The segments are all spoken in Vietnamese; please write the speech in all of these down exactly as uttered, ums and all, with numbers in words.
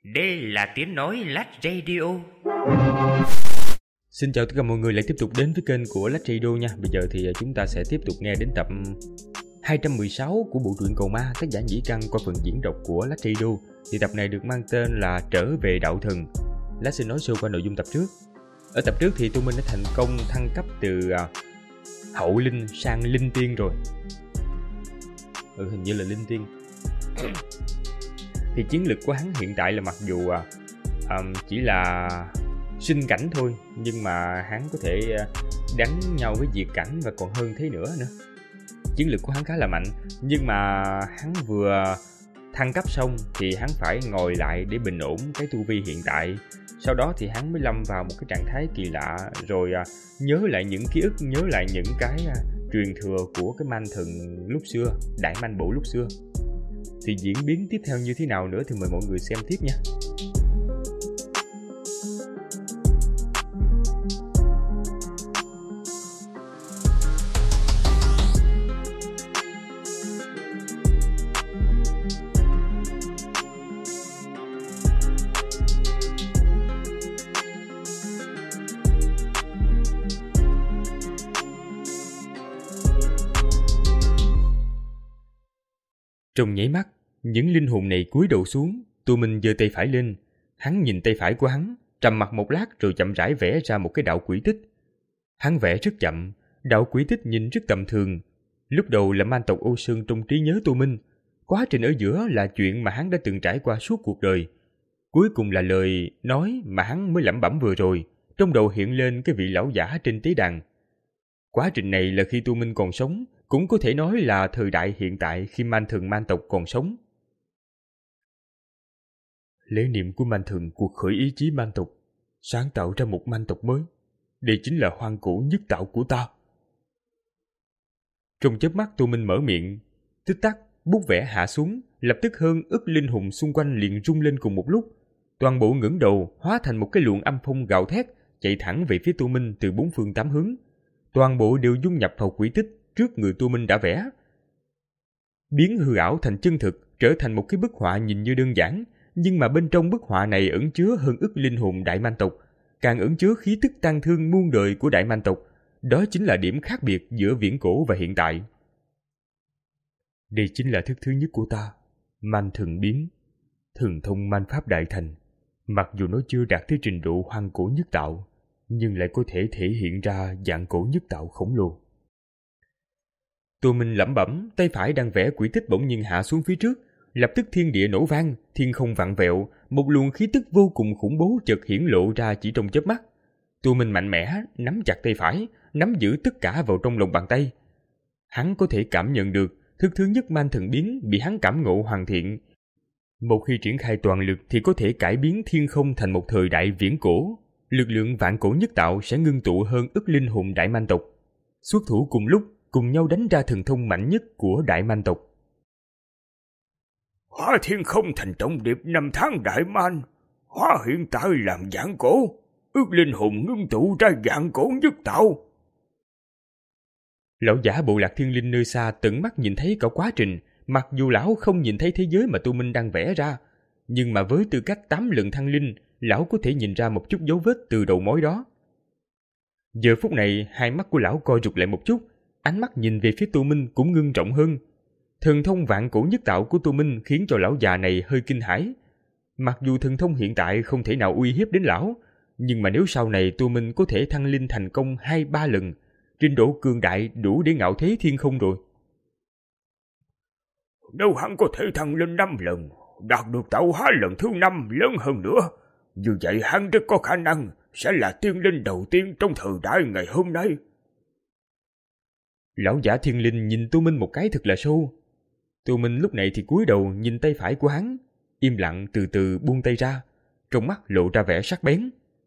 Đây là tiếng nói Lách Radio. Xin chào tất cả mọi người lại tiếp tục đến với kênh của Lách Radio nha. Bây giờ thì chúng ta sẽ tiếp tục nghe đến tập hai trăm mười sáu của bộ truyện Cầu Ma, tác giả Nhĩ Căn qua phần diễn đọc của Lách Radio. Thì tập này được mang tên là Trở về đạo thần. Lách xin nói sơ qua nội dung tập trước. Ở tập trước thì Tô Minh đã thành công thăng cấp từ hậu linh sang linh tiên rồi. Ừ, hình như là linh tiên. Thì chiến lực của hắn hiện tại là mặc dù um, chỉ là sinh cảnh thôi, nhưng mà hắn có thể đánh nhau với diệt cảnh và còn hơn thế nữa nữa. Chiến lực của hắn khá là mạnh, nhưng mà hắn vừa thăng cấp xong thì hắn phải ngồi lại để bình ổn cái tu vi hiện tại. Sau đó thì hắn mới lâm vào một cái trạng thái kỳ lạ, rồi uh, nhớ lại những ký ức, nhớ lại những cái uh, truyền thừa của cái man thần lúc xưa, đại man bộ lúc xưa. Thì diễn biến tiếp theo như thế nào nữa thì mời mọi người xem tiếp nha. Trong nháy mắt, những linh hồn này cúi đầu xuống. Tô Minh giơ tay phải lên. Hắn nhìn tay phải của hắn, trầm mặc một lát rồi chậm rãi vẽ ra một cái đạo quỷ tích. Hắn vẽ rất chậm, đạo quỷ tích nhìn rất tầm thường. Lúc đầu là man tộc Ô Sơn trong trí nhớ Tô Minh. Quá trình ở giữa là chuyện mà hắn đã từng trải qua suốt cuộc đời. Cuối cùng là lời nói mà hắn mới lẩm bẩm vừa rồi. Trong đầu hiện lên cái vị lão giả trên tế đàn. Quá trình này là khi Tô Minh còn sống, cũng có thể nói là thời đại hiện tại khi man thần man tộc còn sống. Lễ niệm của man thần cuộc khởi ý chí man tộc, sáng tạo ra một man tộc mới. Đây chính là hoang cổ nhất tạo của ta. Trong chớp mắt Tô Minh mở miệng, tích tắc, bút vẽ hạ xuống, lập tức hơn ức linh hồn xung quanh liền rung lên cùng một lúc. Toàn bộ ngẩng đầu hóa thành một cái luồng âm phong gào thét, chạy thẳng về phía Tô Minh từ bốn phương tám hướng. Toàn bộ đều dung nhập vào quỷ tích trước người Tô Minh đã vẽ. Biến hư ảo thành chân thực, trở thành một cái bức họa nhìn như đơn giản, nhưng mà bên trong bức họa này ẩn chứa hơn ức linh hồn đại man tộc, càng ẩn chứa khí tức tang thương muôn đời của đại man tộc. Đó chính là điểm khác biệt giữa viễn cổ và hiện tại. Đây chính là thức thứ nhất của ta, man thần biến, thần thông man pháp đại thành. Mặc dù nó chưa đạt tới trình độ hoang cổ nhất tạo, nhưng lại có thể thể hiện ra dạng cổ nhất tạo khổng lồ. Tô Minh lẩm bẩm, tay phải đang vẽ quỷ tích bỗng nhiên hạ xuống phía trước, lập tức thiên địa nổ vang, thiên không vặn vẹo, một luồng khí tức vô cùng khủng bố chợt hiển lộ ra chỉ trong chớp mắt. Tô Minh mạnh mẽ nắm chặt tay phải, nắm giữ tất cả vào trong lòng bàn tay. Hắn có thể cảm nhận được thức thứ nhất man thần biến bị hắn cảm ngộ hoàn thiện. Một khi triển khai toàn lực thì có thể cải biến thiên không thành một thời đại viễn cổ. Lực lượng vạn cổ nhất tạo sẽ ngưng tụ hơn ức linh hồn đại man tộc. Xuất thủ cùng lúc, cùng nhau đánh ra thần thông mạnh nhất của đại man tộc. Hóa thiên không thành trọng điệp năm tháng đại man, hóa hiện tại làm vạn cổ, ức linh hồn ngưng tụ ra vạn cổ nhất tạo. Lão giả bộ lạc thiên linh nơi xa tận mắt nhìn thấy cả quá trình, mặc dù lão không nhìn thấy thế giới mà Tô Minh đang vẽ ra, nhưng mà với tư cách tám lần thăng linh, lão có thể nhìn ra một chút dấu vết từ đầu mối đó. Giờ phút này, hai mắt của lão co rụt lại một chút, ánh mắt nhìn về phía Tô Minh cũng ngưng trọng hơn. Thần thông vạn cổ nhất tạo của Tô Minh khiến cho lão già này hơi kinh hãi. Mặc dù thần thông hiện tại không thể nào uy hiếp đến lão, nhưng mà nếu sau này Tô Minh có thể thăng linh thành công hai ba lần, trình độ cường đại đủ để ngạo thế thiên không rồi. Nếu hắn có thể thăng lên năm lần, đạt được tạo hóa lần thứ năm lớn hơn nữa, như vậy hắn rất có khả năng sẽ là tiên linh đầu tiên trong thời đại ngày hôm nay. Lão giả thiên linh nhìn Tô Minh một cái thật là sâu. Tô Minh lúc này thì cúi đầu nhìn tay phải của hắn, im lặng từ từ buông tay ra, trong mắt lộ ra vẻ sắc bén.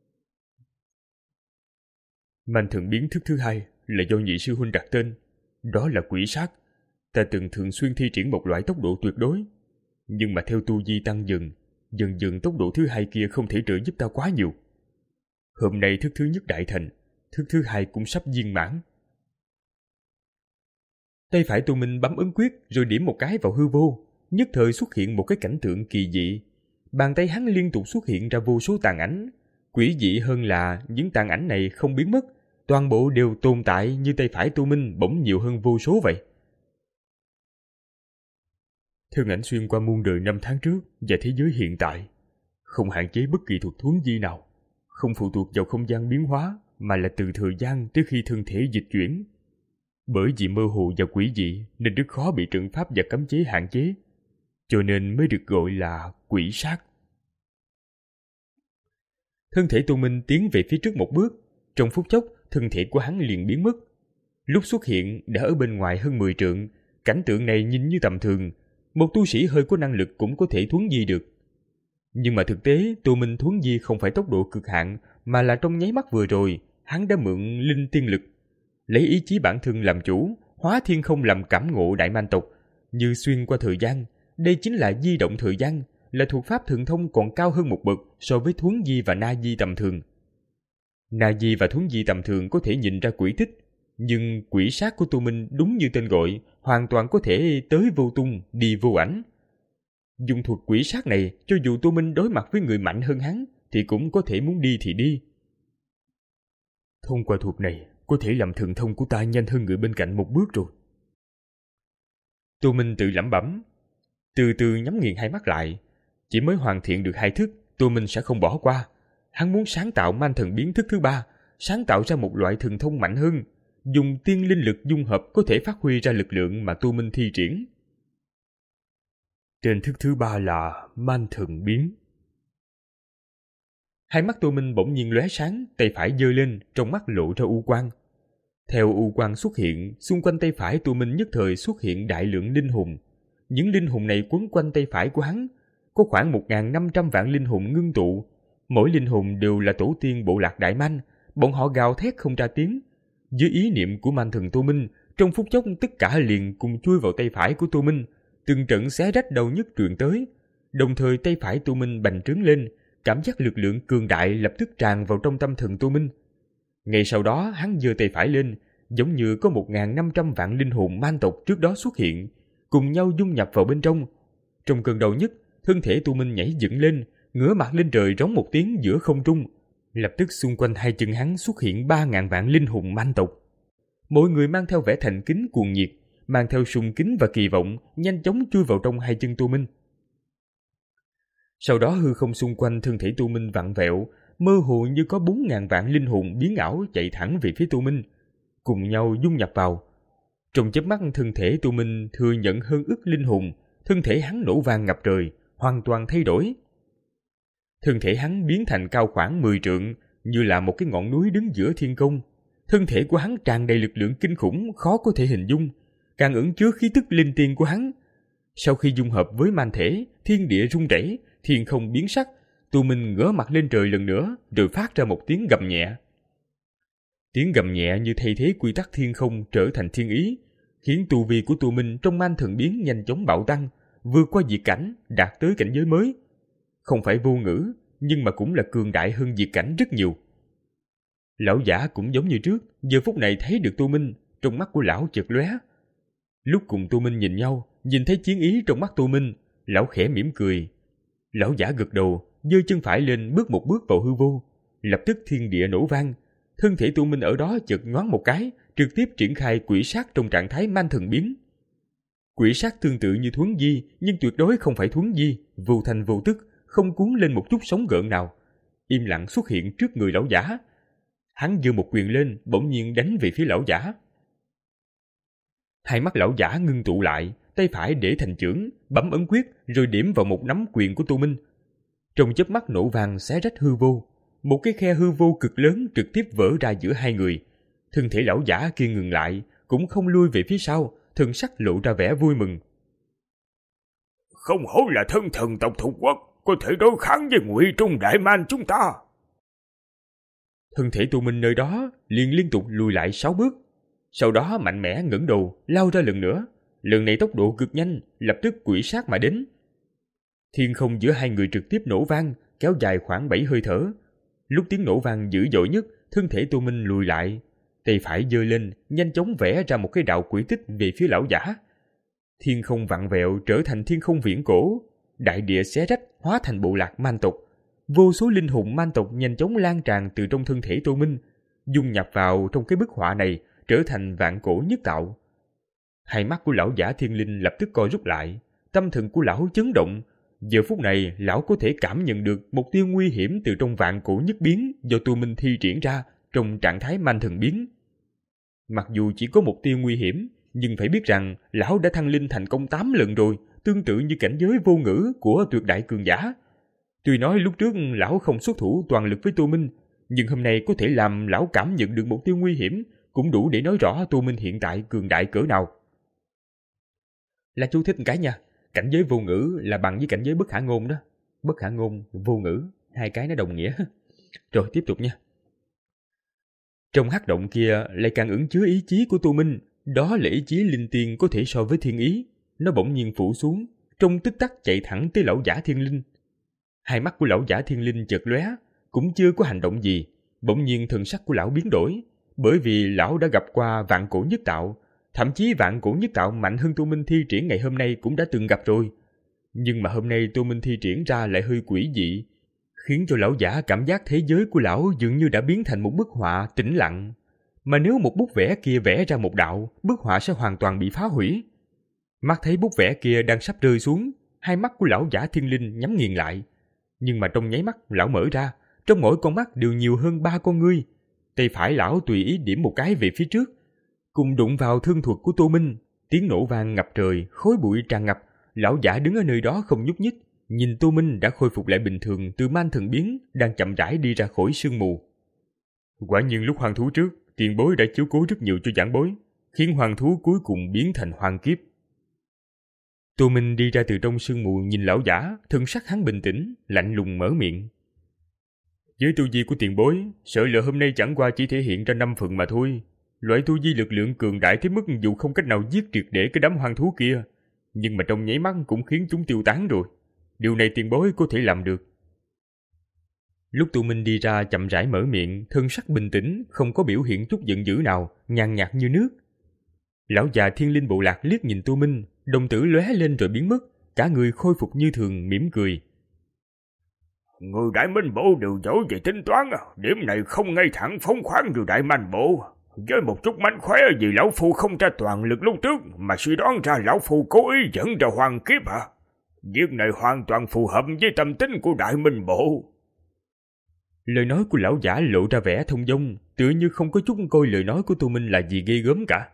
Man thần biến thức thứ hai là do nhị sư huynh đặt tên, đó là quỷ sát. Ta từng thường xuyên thi triển một loại tốc độ tuyệt đối, nhưng mà theo tu vi tăng dần, dần dần tốc độ thứ hai kia không thể trợ giúp ta quá nhiều. Hôm nay thức thứ nhất đại thành, thức thứ hai cũng sắp viên mãn. Tay phải Tô Minh bấm ấn quyết rồi điểm một cái vào hư vô, nhất thời xuất hiện một cái cảnh tượng kỳ dị. Bàn tay hắn liên tục xuất hiện ra vô số tàn ảnh. Quỷ dị hơn là những tàn ảnh này không biến mất, toàn bộ đều tồn tại như tay phải Tô Minh bỗng nhiều hơn vô số vậy. Thân ảnh xuyên qua muôn đời năm tháng trước và thế giới hiện tại, không hạn chế bất kỳ thuật thuấn di nào, không phụ thuộc vào không gian biến hóa, mà là từ thời gian tới khi thân thể dịch chuyển. Bởi vì mơ hồ và quỷ dị nên rất khó bị trận pháp và cấm chế hạn chế, cho nên mới được gọi là quỷ sát. Thân thể Tô Minh tiến về phía trước một bước, trong phút chốc thân thể của hắn liền biến mất. Lúc xuất hiện đã ở bên ngoài hơn mười trượng, cảnh tượng này nhìn như tầm thường, một tu sĩ hơi có năng lực cũng có thể thuấn di được. Nhưng mà thực tế Tô Minh thuấn di không phải tốc độ cực hạn, mà là trong nháy mắt vừa rồi hắn đã mượn linh tiên lực, lấy ý chí bản thân làm chủ, hóa thiên không làm cảm ngộ đại man tộc, như xuyên qua thời gian. Đây chính là di động thời gian, là thuộc pháp thần thông còn cao hơn một bậc so với thuấn di và na di tầm thường. Na di và thuấn di tầm thường có thể nhìn ra quỷ tích, nhưng quỷ sát của Tô Minh đúng như tên gọi, hoàn toàn có thể tới vô tung, đi vô ảnh. Dùng thuật quỷ sát này, cho dù Tô Minh đối mặt với người mạnh hơn hắn, thì cũng có thể muốn đi thì đi. Thông qua thuật này, có thể làm thần thông của ta nhanh hơn người bên cạnh một bước rồi. Tô Minh tự lẩm bẩm, từ từ nhắm nghiền hai mắt lại. Chỉ mới hoàn thiện được hai thức, Tô Minh sẽ không bỏ qua. Hắn muốn sáng tạo man thần biến thức thứ ba, sáng tạo ra một loại thần thông mạnh hơn, dùng tiên linh lực dung hợp có thể phát huy ra lực lượng mà Tô Minh thi triển. Tên thức thứ ba là man thần biến. Hai mắt Tô Minh bỗng nhiên lóe sáng, tay phải giơ lên, trong mắt lộ ra u quang. Theo u quang xuất hiện, xung quanh tay phải Tô Minh nhất thời xuất hiện đại lượng linh hồn. Những linh hồn này quấn quanh tay phải của hắn, có khoảng một nghìn năm trăm vạn linh hồn ngưng tụ. Mỗi linh hồn đều là tổ tiên bộ lạc Đại Man, bọn họ gào thét không ra tiếng. Dưới ý niệm của man thần Tô Minh, trong phút chốc tất cả liền cùng chui vào tay phải của Tô Minh, từng trận xé rách đầu nhức truyền tới. Đồng thời tay phải Tô Minh bành trướng lên, cảm giác lực lượng cường đại lập tức tràn vào trong tâm thần Tô Minh. Ngay sau đó hắn giơ tay phải lên, giống như có một nghìn năm trăm vạn linh hồn man tộc trước đó xuất hiện, cùng nhau dung nhập vào bên trong. Trong cơn đau nhức, thân thể Tô Minh nhảy dựng lên, ngửa mặt lên trời rống một tiếng giữa không trung. Lập tức xung quanh hai chân hắn xuất hiện ba ngàn vạn linh hồn man tộc. Mỗi người mang theo vẻ thành kính cuồng nhiệt, mang theo sùng kính và kỳ vọng, nhanh chóng chui vào trong hai chân Tô Minh. Sau đó hư không xung quanh thân thể Tô Minh vặn vẹo, mơ hồ như có bốn ngàn vạn linh hồn biến ảo chạy thẳng về phía Tô Minh, cùng nhau dung nhập vào. Trong chớp mắt thân thể Tô Minh thừa nhận hơn ức linh hồn, thân thể hắn nổ vang ngập trời, hoàn toàn thay đổi. Thân thể hắn biến thành cao khoảng mười trượng, như là một cái ngọn núi đứng giữa thiên công. Thân thể của hắn tràn đầy lực lượng kinh khủng khó có thể hình dung, càng ẩn chứa khí tức linh tiên của hắn. Sau khi dung hợp với man thể, thiên địa rung rẩy, thiên không biến sắc, Tô Minh ngửa mặt lên trời lần nữa, rồi phát ra một tiếng gầm nhẹ. Tiếng gầm nhẹ như thay thế quy tắc thiên không trở thành thiên ý, khiến tu vi của Tô Minh trong man thần biến nhanh chóng bạo tăng, vượt qua diệt cảnh, đạt tới cảnh giới mới. Không phải vô ngữ, nhưng mà cũng là cường đại hơn diệt cảnh rất nhiều. Lão giả cũng giống như trước, giờ phút này thấy được Tô Minh, trong mắt của lão chợt lóe. Lúc cùng Tô Minh nhìn nhau, nhìn thấy chiến ý trong mắt Tô Minh, lão khẽ mỉm cười. Lão giả gật đầu, giơ chân phải lên bước một bước vào hư vô, lập tức thiên địa nổ vang. Thân thể Tô Minh ở đó chợt nhoáng một cái, trực tiếp triển khai quỷ sát trong trạng thái man thần biến. Quỷ sát tương tự như thuấn di, nhưng tuyệt đối không phải thuấn di, vô thành vô tức, không cuốn lên một chút sóng gợn nào, im lặng xuất hiện trước người lão giả. Hắn giơ một quyền lên, bỗng nhiên đánh về phía lão giả. Hai mắt lão giả ngưng tụ lại, tay phải để thành chưởng, bấm ấn quyết, rồi điểm vào một nắm quyền của Tô Minh. Trong chớp mắt nổ vang xé rách hư vô, một cái khe hư vô cực lớn trực tiếp vỡ ra giữa hai người. Thân thể lão giả kia ngừng lại, cũng không lui về phía sau, thần sắc lộ ra vẻ vui mừng. Không hổ là thân thần tộc thuộc quốc, có thể đối kháng với Ngụy Trung Đại Man chúng ta. Thân thể Tô Minh nơi đó liền liên tục lùi lại sáu bước, sau đó mạnh mẽ ngẩng đầu lao ra lần nữa. Lần này tốc độ cực nhanh, lập tức quỷ sát mà đến. Thiên không giữa hai người trực tiếp nổ vang, kéo dài khoảng bảy hơi thở. Lúc tiếng nổ vang dữ dội nhất, thân thể Tô Minh lùi lại, tay phải giơ lên, nhanh chóng vẽ ra một cái đạo quỷ tích về phía lão giả. Thiên không vặn vẹo trở thành thiên không viễn cổ, đại địa xé rách hóa thành bộ lạc man tộc. Vô số linh hồn man tộc nhanh chóng lan tràn từ trong thân thể Tô Minh, dung nhập vào trong cái bức họa này, trở thành vạn cổ nhất tạo. Hai mắt của lão giả thiên linh lập tức co rút lại, tâm thần của lão chấn động. Giờ phút này, lão có thể cảm nhận được mục tiêu nguy hiểm từ trong vạn cổ nhất biến do Tô Minh thi triển ra trong trạng thái man thần biến. Mặc dù chỉ có mục tiêu nguy hiểm, nhưng phải biết rằng lão đã thăng linh thành công tám lần rồi, tương tự như cảnh giới vô ngữ của tuyệt đại cường giả. Tuy nói lúc trước lão không xuất thủ toàn lực với Tô Minh, nhưng hôm nay có thể làm lão cảm nhận được mục tiêu nguy hiểm, cũng đủ để nói rõ Tô Minh hiện tại cường đại cỡ nào. Là chú thích một cái nha, cảnh giới vô ngữ là bằng với cảnh giới bất khả ngôn đó. Bất khả ngôn, vô ngữ, hai cái nó đồng nghĩa. Rồi tiếp tục nha. Trong hắc động kia lại càng ẩn chứa ý chí của Tô Minh, đó là ý chí linh tiên có thể so với thiên ý. Nó bỗng nhiên phủ xuống, trong tích tắc chạy thẳng tới lão giả thiên linh. Hai mắt của lão giả thiên linh chợt lóe, cũng chưa có hành động gì, bỗng nhiên thần sắc của lão biến đổi, bởi vì lão đã gặp qua vạn cổ nhất tạo, thậm chí vạn cổ nhất tạo mạnh hơn Tô Minh thi triển ngày hôm nay cũng đã từng gặp rồi. Nhưng mà hôm nay Tô Minh thi triển ra lại hơi quỷ dị, khiến cho lão giả cảm giác thế giới của lão dường như đã biến thành một bức họa tĩnh lặng. Mà nếu một bút vẽ kia vẽ ra một đạo, bức họa sẽ hoàn toàn bị phá hủy. Mắt thấy bút vẽ kia đang sắp rơi xuống, hai mắt của lão giả thiên linh nhắm nghiền lại. Nhưng mà trong nháy mắt lão mở ra, trong mỗi con mắt đều nhiều hơn ba con ngươi. Tay phải lão tùy ý điểm một cái về phía trước, cùng đụng vào thương thuật của Tô Minh. Tiếng nổ vang ngập trời, khói bụi tràn ngập. Lão giả đứng ở nơi đó không nhúc nhích, nhìn Tô Minh đã khôi phục lại bình thường từ man thần biến, đang chậm rãi đi ra khỏi sương mù. Quả nhiên lúc hoang thú trước, tiền bối đã chiếu cố rất nhiều cho giảng bối, khiến hoang thú cuối cùng biến thành hoang kiếp. Tô Minh đi ra từ trong sương mù nhìn lão giả, thân sắc hắn bình tĩnh, lạnh lùng mở miệng. Với tu vi của tiền bối, sợ là hôm nay chẳng qua chỉ thể hiện ra năm phần mà thôi. Loại tu vi lực lượng cường đại tới mức dù không cách nào giết triệt để cái đám hoang thú kia, nhưng mà trong nháy mắt cũng khiến chúng tiêu tán rồi. Điều này tiền bối có thể làm được. Lúc Tô Minh đi ra chậm rãi mở miệng, thân sắc bình tĩnh, không có biểu hiện chút giận dữ nào, nhàn nhạt như nước. Lão già thiên linh bộ lạc liếc nhìn Tô Minh, đồng tử lóe lên rồi biến mất, cả người khôi phục như thường, mỉm cười. Người Đại Minh Bộ đều giỏi về tính toán, điểm này không ngay thẳng phóng khoáng như Đại Man Bộ. Với một chút mánh khóe vì lão phu không ra toàn lực lúc trước mà suy đoán ra lão phu cố ý dẫn ra hoàng kiếp hả? Việc này hoàn toàn phù hợp với tâm tính của Đại Minh Bộ. Lời nói của lão giả lộ ra vẻ thông dong, tựa như không có chút coi lời nói của Tô Minh là gì ghê gớm cả.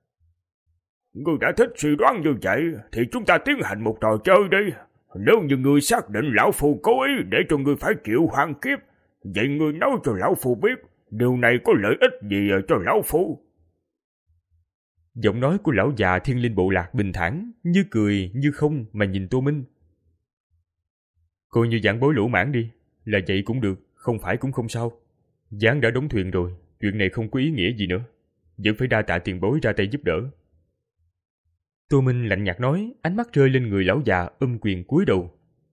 Ngươi đã thích suy đoán như vậy thì chúng ta tiến hành một trò chơi đi. Nếu như ngươi xác định lão phu cố ý để cho ngươi phải chịu hoàng kiếp, vậy ngươi nói cho lão phu biết điều này có lợi ích gì cho lão phu. Giọng nói của lão già thiên linh bộ lạc bình thản, như cười như không mà nhìn Tô Minh. Coi như giảng bối lỗ mãn đi, là vậy cũng được, không phải cũng không sao. Giảng đã đóng thuyền rồi, chuyện này không có ý nghĩa gì nữa, vẫn phải đa tạ tiền bối ra tay giúp đỡ. Tô Minh lạnh nhạt nói, ánh mắt rơi lên người lão già, ôm quyền cúi đầu.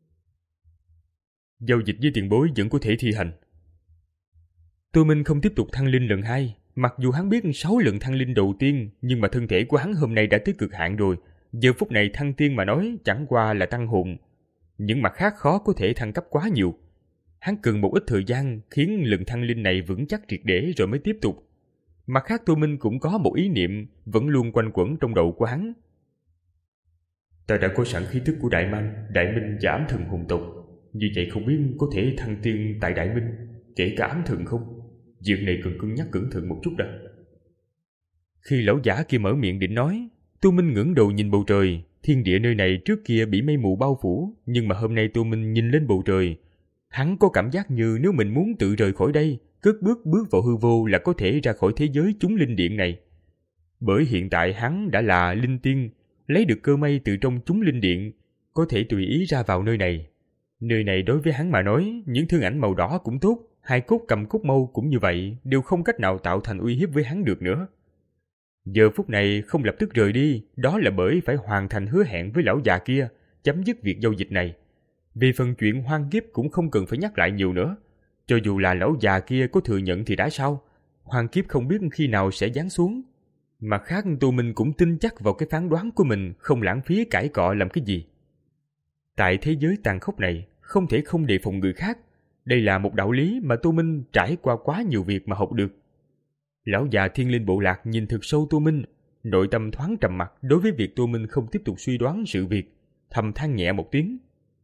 Giao dịch với tiền bối vẫn có thể thi hành. Tô Minh không tiếp tục thăng linh lần hai, mặc dù hắn biết sáu lần thăng linh đầu tiên, nhưng mà thân thể của hắn hôm nay đã tới cực hạn rồi. Giờ phút này thăng tiên mà nói chẳng qua là tăng hồn, những mặt khác khó có thể thăng cấp quá nhiều. Hắn cần một ít thời gian khiến lần thăng linh này vững chắc triệt để rồi mới tiếp tục. Mặt khác Tô Minh cũng có một ý niệm vẫn luôn quanh quẩn trong đầu của hắn. Ta đã có sẵn khí tức của Đại Man, Đại Minh và ám thần hồn tộc, như vậy không biết có thể thăng tiên tại Đại Minh, kể cả ám thần không? Việc này cần cân nhắc cẩn thận một chút đã. Khi lão giả kia mở miệng định nói, Tô Minh ngẩng đầu nhìn bầu trời. Thiên địa nơi này trước kia bị mây mù bao phủ, nhưng mà hôm nay Tô Minh nhìn lên bầu trời, hắn có cảm giác như nếu mình muốn tự rời khỏi đây, cất bước bước vào hư vô là có thể ra khỏi thế giới chúng linh điện này. Bởi hiện tại hắn đã là linh tiên, lấy được cơ may từ trong chúng linh điện, có thể tùy ý ra vào nơi này. Nơi này đối với hắn mà nói, những thương ảnh màu đỏ cũng tốt, hai cốt cầm cốt mâu cũng như vậy, đều không cách nào tạo thành uy hiếp với hắn được nữa. Giờ phút này không lập tức rời đi, đó là bởi phải hoàn thành hứa hẹn với lão già kia, chấm dứt việc giao dịch này. Vì phần chuyện hoang kiếp cũng không cần phải nhắc lại nhiều nữa. Cho dù là lão già kia có thừa nhận thì đã sao, hoang kiếp không biết khi nào sẽ giáng xuống. Mặt khác Tô Minh cũng tin chắc vào cái phán đoán của mình, không lãng phí cãi cọ làm cái gì. Tại thế giới tàn khốc này, không thể không đề phòng người khác. Đây là một đạo lý mà Tô Minh trải qua quá nhiều việc mà học được. Lão già Thiên Linh Bộ Lạc nhìn thực sâu Tô Minh, nội tâm thoáng trầm mặc đối với việc Tô Minh không tiếp tục suy đoán sự việc, thầm than nhẹ một tiếng.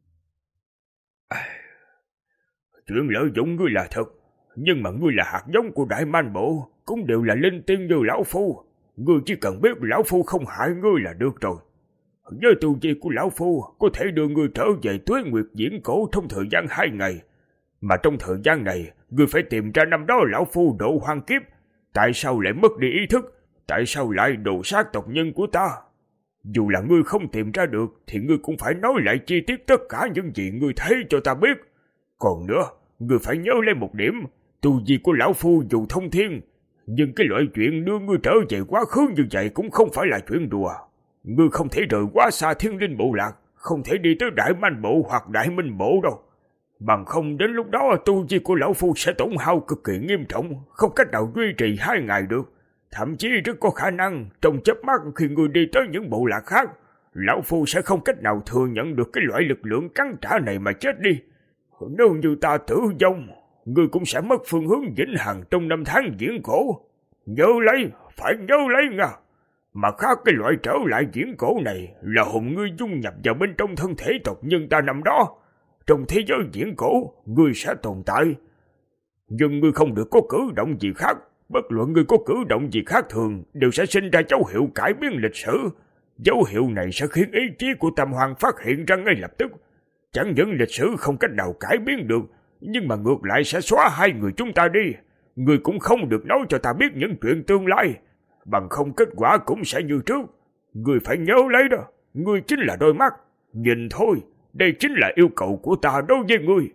Chuyện lợi dụng ngươi là thật, nhưng mà ngươi là hạt giống của Đại Man Bộ, cũng đều là linh tiên như lão phu. Ngươi chỉ cần biết lão phu không hại ngươi là được rồi. Với tu vi của lão phu có thể đưa ngươi trở về Tuế Nguyệt Viễn Cổ trong thời gian hai ngày. Mà trong thời gian này, ngươi phải tìm ra năm đó lão phu độ hoang kiếp. Tại sao lại mất đi ý thức? Tại sao lại đồ sát tộc nhân của ta? Dù là ngươi không tìm ra được, thì ngươi cũng phải nói lại chi tiết tất cả những gì ngươi thấy cho ta biết. Còn nữa, ngươi phải nhớ lên một điểm, tu vi của lão phu dù thông thiên, nhưng cái loại chuyện đưa ngươi trở về quá khứ như vậy cũng không phải là chuyện đùa. Ngươi không thể rời quá xa Thiên Linh Bộ Lạc, không thể đi tới Đại Man Bộ hoặc Đại Minh Bộ đâu. Bằng không đến lúc đó tu vi của lão phu sẽ tổn hao cực kỳ nghiêm trọng, không cách nào duy trì hai ngày được. Thậm chí rất có khả năng trong chớp mắt khi ngươi đi tới những bộ lạc khác, lão phu sẽ không cách nào thừa nhận được cái loại lực lượng cắn trả này mà chết đi. Nếu như ta tử vong, ngươi cũng sẽ mất phương hướng vĩnh hằng trong năm tháng viễn cổ. Nhớ lấy, phải nhớ lấy nha. Mà khác cái loại trở lại viễn cổ này là hồn ngươi dung nhập vào bên trong thân thể tộc nhân ta năm đó. Trong thế giới viễn cổ, ngươi sẽ tồn tại. Nhưng ngươi không được có cử động gì khác. Bất luận ngươi có cử động gì khác thường đều sẽ sinh ra dấu hiệu cải biến lịch sử. Dấu hiệu này sẽ khiến ý chí của Tam Hoàng phát hiện ra ngay lập tức. Chẳng những lịch sử không cách nào cải biến được, nhưng mà ngược lại sẽ xóa hai người chúng ta đi. Ngươi cũng không được nói cho ta biết những chuyện tương lai, bằng không kết quả cũng sẽ như trước. Ngươi phải nhớ lấy đó, ngươi chính là đôi mắt. Nhìn thôi, đây chính là yêu cầu của ta đối với ngươi.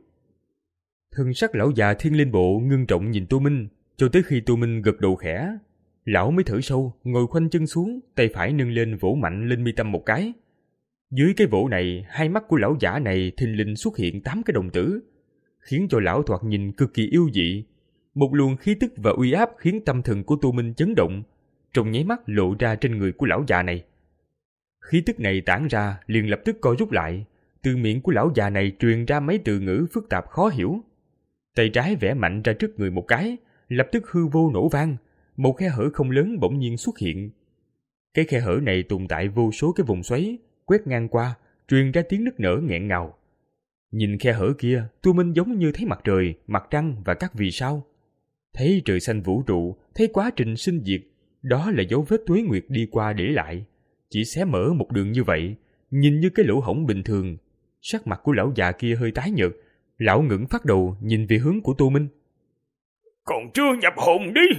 Thân sắc lão già Thiên Linh Bộ ngưng trọng nhìn Tô Minh, cho tới khi Tô Minh gật đầu khẽ, lão mới thở sâu, ngồi khoanh chân xuống, tay phải nâng lên vỗ mạnh lên mi tâm một cái. Dưới cái vỗ này, hai mắt của lão giả này thình lình xuất hiện tám cái đồng tử, khiến cho lão thoạt nhìn cực kỳ yêu dị. Một luồng khí tức và uy áp khiến tâm thần của Tô Minh chấn động, trong nháy mắt lộ ra trên người của lão già này. Khí tức này tản ra liền lập tức co rút lại, từ miệng của lão già này truyền ra mấy từ ngữ phức tạp khó hiểu. Tay trái vẽ mạnh ra trước người một cái, lập tức hư vô nổ vang, một khe hở không lớn bỗng nhiên xuất hiện. Cái khe hở này tồn tại vô số cái vùng xoáy, quét ngang qua, truyền ra tiếng nức nở nghẹn ngào. Nhìn khe hở kia, Tô Minh giống như thấy mặt trời, mặt trăng và các vì sao. Thấy trời xanh vũ trụ, thấy quá trình sinh diệt, đó là dấu vết tuế nguyệt đi qua để lại. Chỉ xé mở một đường như vậy, nhìn như cái lỗ hổng bình thường. Sắc mặt của lão già kia hơi tái nhợt, lão ngẩng phát đầu nhìn về hướng của Tô Minh. Còn chưa nhập hồn đi!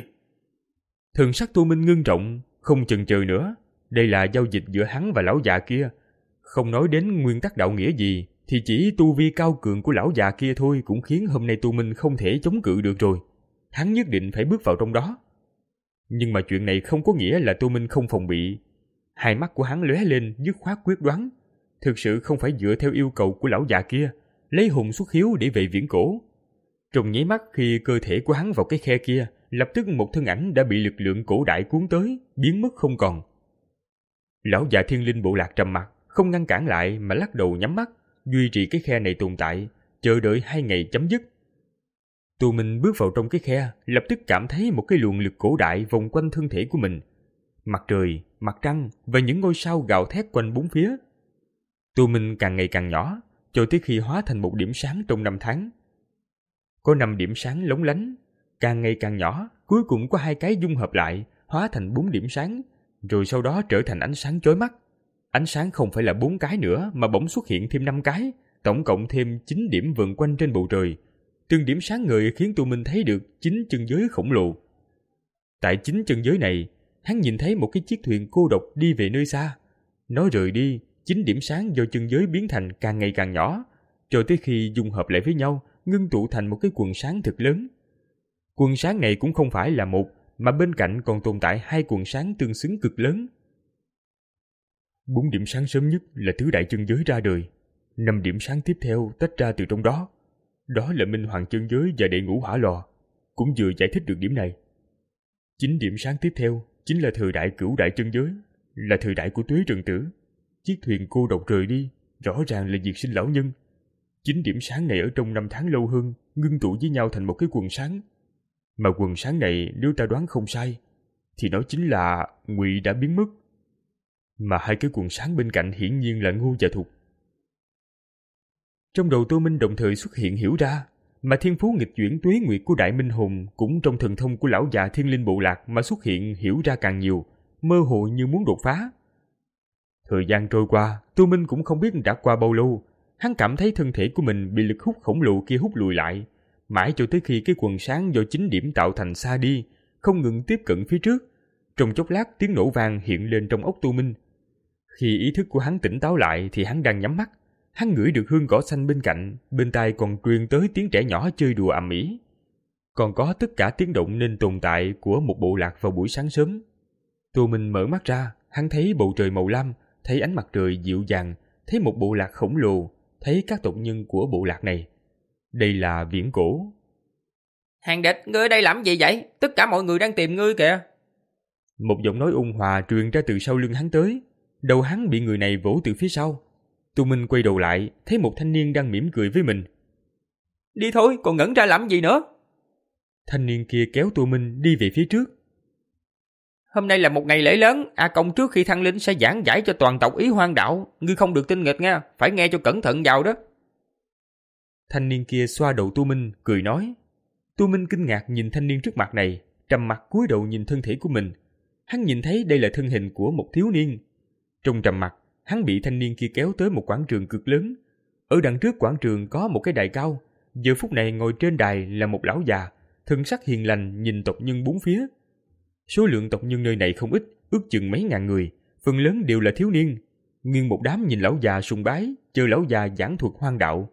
Thần sắc Tô Minh ngưng trọng, không chần chờ nữa. Đây là giao dịch giữa hắn và lão già kia. Không nói đến nguyên tắc đạo nghĩa gì, thì chỉ tu vi cao cường của lão già kia thôi cũng khiến hôm nay Tô Minh không thể chống cự được rồi. Hắn nhất định phải bước vào trong đó. Nhưng mà chuyện này không có nghĩa là Tô Minh không phòng bị. Hai mắt của hắn lóe lên dứt khoát quyết đoán. Thực sự không phải dựa theo yêu cầu của lão già kia, lấy hồn xuất hiếu để về viễn cổ. Trong nháy mắt khi cơ thể của hắn vào cái khe kia, lập tức một thân ảnh đã bị lực lượng cổ đại cuốn tới, biến mất không còn. Lão già Thiên Linh Bộ Lạc trầm mặt, không ngăn cản lại mà lắc đầu nhắm mắt, duy trì cái khe này tồn tại, chờ đợi hai ngày chấm dứt. Tô Minh bước vào trong cái khe, lập tức cảm thấy một cái luồng lực cổ đại vòng quanh thân thể của mình. Mặt trời, mặt trăng và những ngôi sao gào thét quanh bốn phía. Tô Minh càng ngày càng nhỏ, cho tới khi hóa thành một điểm sáng trong năm tháng. Có năm điểm sáng lóng lánh, càng ngày càng nhỏ, cuối cùng có hai cái dung hợp lại, hóa thành bốn điểm sáng, rồi sau đó trở thành ánh sáng chói mắt. Ánh sáng không phải là bốn cái nữa mà bỗng xuất hiện thêm năm cái, tổng cộng thêm chín điểm vần quanh trên bầu trời. Từng điểm sáng ngời khiến Tô Minh thấy được chín chân giới khổng lồ. Tại chín chân giới này, hắn nhìn thấy một cái chiếc thuyền cô độc đi về nơi xa. Nó rời đi, chín điểm sáng do chân giới biến thành càng ngày càng nhỏ, cho tới khi dung hợp lại với nhau, ngưng tụ thành một cái quần sáng thực lớn. Quần sáng này cũng không phải là một, mà bên cạnh còn tồn tại hai quần sáng tương xứng cực lớn. Bốn điểm sáng sớm nhất là tứ đại chân giới ra đời. Năm điểm sáng tiếp theo tách ra từ trong đó. Đó là Minh Hoàng chân giới và Đệ Ngũ Hỏa Lò, cũng vừa giải thích được điểm này. Chín điểm sáng tiếp theo chính là thời đại Cửu đại chân giới, là thời đại của Tuế Trần Tử. Chiếc thuyền cô độc rời đi, Rõ ràng là diệt sinh lão nhân. Chính điểm sáng này ở trong năm tháng lâu hơn ngưng tụ với nhau thành một cái quần sáng. Mà quần sáng này nếu ta đoán không sai thì nó chính là Ngụy đã biến mất. Mà hai cái quần sáng bên cạnh hiển nhiên là Ngô và Thục. Trong đầu Tô Minh đồng thời xuất hiện hiểu ra, mà thiên phú nghịch chuyển tuế nguyệt của Đại Minh Hùng cũng trong thần thông của lão già Thiên Linh Bộ Lạc mà xuất hiện hiểu ra càng nhiều, mơ hồ như muốn đột phá. Thời gian trôi qua, Tô Minh cũng không biết đã qua bao lâu, hắn cảm thấy thân thể của mình bị lực hút khổng lồ kia hút lùi lại, mãi cho tới khi cái quần sáng do chính điểm tạo thành xa đi, không ngừng tiếp cận phía trước. Trong chốc lát tiếng nổ vang hiện lên trong óc Tô Minh. Khi ý thức của hắn tỉnh táo lại thì hắn đang nhắm mắt. Hắn ngửi được hương cỏ xanh bên cạnh, bên tai còn truyền tới tiếng trẻ nhỏ chơi đùa ầm ĩ. Còn có tất cả tiếng động nên tồn tại của một bộ lạc vào buổi sáng sớm. Tô Minh mở mắt ra, hắn thấy bầu trời màu lam, thấy ánh mặt trời dịu dàng, thấy một bộ lạc khổng lồ, thấy các tộc nhân của bộ lạc này. Đây là Viễn Cổ. Hàng địch, ngươi ở đây làm gì vậy? Tất cả mọi người đang tìm ngươi kìa. Một giọng nói ôn hòa truyền ra từ sau lưng hắn tới. Đầu hắn bị người này vỗ từ phía sau. Tô Minh quay đầu lại, thấy một thanh niên đang mỉm cười với mình. Đi thôi, còn ngẩn ra làm gì nữa? Thanh niên kia kéo Tô Minh đi về phía trước. Hôm nay là một ngày lễ lớn, A Công trước khi thăng linh sẽ giảng giải cho toàn tộc ý hoang đạo. Ngươi không được tinh nghịch nha, phải nghe cho cẩn thận vào đó. Thanh niên kia xoa đầu Tô Minh, cười nói. Tô Minh kinh ngạc nhìn thanh niên trước mặt này, trầm mặt cúi đầu nhìn thân thể của mình. Hắn nhìn thấy đây là thân hình của một thiếu niên. Trong trầm mặt, hắn bị thanh niên kia kéo tới một quảng trường cực lớn. Ở đằng trước quảng trường có một cái đài cao. Giờ phút này ngồi trên đài là một lão già, thân sắc hiền lành nhìn tộc nhân bốn phía. Số lượng tộc nhân nơi này không ít, ước chừng mấy ngàn người, phần lớn đều là thiếu niên. Nguyên một đám nhìn lão già sùng bái, chờ lão già giảng thuật hoang đạo.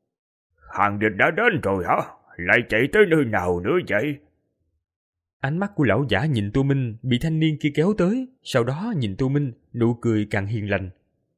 Hàng địch đã đến rồi hả? Lại chạy tới nơi nào nữa vậy? Ánh mắt của lão giả nhìn Tô Minh bị thanh niên kia kéo tới, sau đó nhìn Tô Minh, nụ cười càng hiền lành.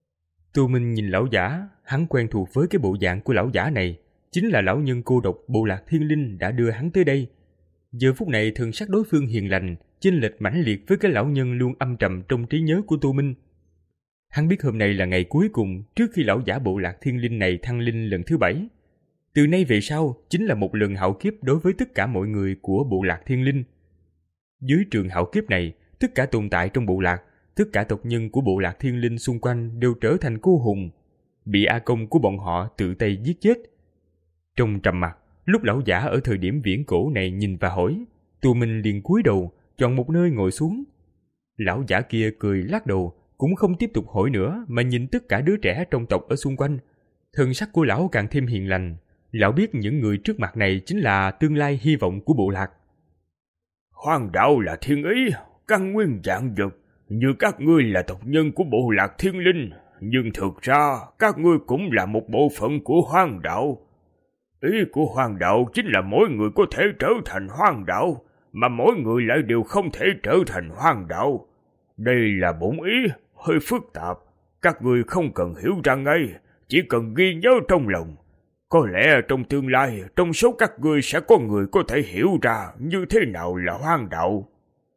Tô Minh nhìn lão giả, hắn quen thuộc với cái bộ dạng của lão giả này, chính là lão nhân cô độc bộ lạc Thiên Linh đã đưa hắn tới đây. Giờ phút này thần sắc đối phương hiền lành, chênh lệch mãnh liệt với cái lão nhân luôn âm trầm trong trí nhớ của Tô Minh. Hắn biết hôm nay là ngày cuối cùng trước khi lão giả bộ lạc Thiên Linh này thăng linh lần thứ bảy. Từ nay về sau chính là một lần hạo kiếp đối với tất cả mọi người của bộ lạc Thiên Linh. Dưới trường hạo kiếp này, tất cả tồn tại trong bộ lạc, tất cả tộc nhân của bộ lạc Thiên Linh xung quanh đều trở thành cô hùng, bị A Công của bọn họ tự tay giết chết. Trong trầm mặc, lúc lão giả ở thời điểm viễn cổ này nhìn và hỏi, Tô Minh liền cúi đầu, chọn một nơi ngồi xuống. Lão giả kia cười lắc đầu, cũng không tiếp tục hỏi nữa mà nhìn tất cả đứa trẻ trong tộc ở xung quanh. Thần sắc của lão càng thêm hiền lành. Lão biết những người trước mặt này chính là tương lai hy vọng của bộ lạc. Hoang đạo là thiên ý, căn nguyên vạn vật, như các ngươi là tộc nhân của bộ lạc Thiên Linh, nhưng thực ra các ngươi cũng là một bộ phận của hoang đạo. Ý của hoang đạo chính là mỗi người có thể trở thành hoang đạo, mà mỗi người lại đều không thể trở thành hoang đạo. Đây là bổn ý, hơi phức tạp, các ngươi không cần hiểu ra ngay, chỉ cần ghi nhớ trong lòng. Có lẽ trong tương lai, trong số các ngươi sẽ có người có thể hiểu ra như thế nào là hoang đạo.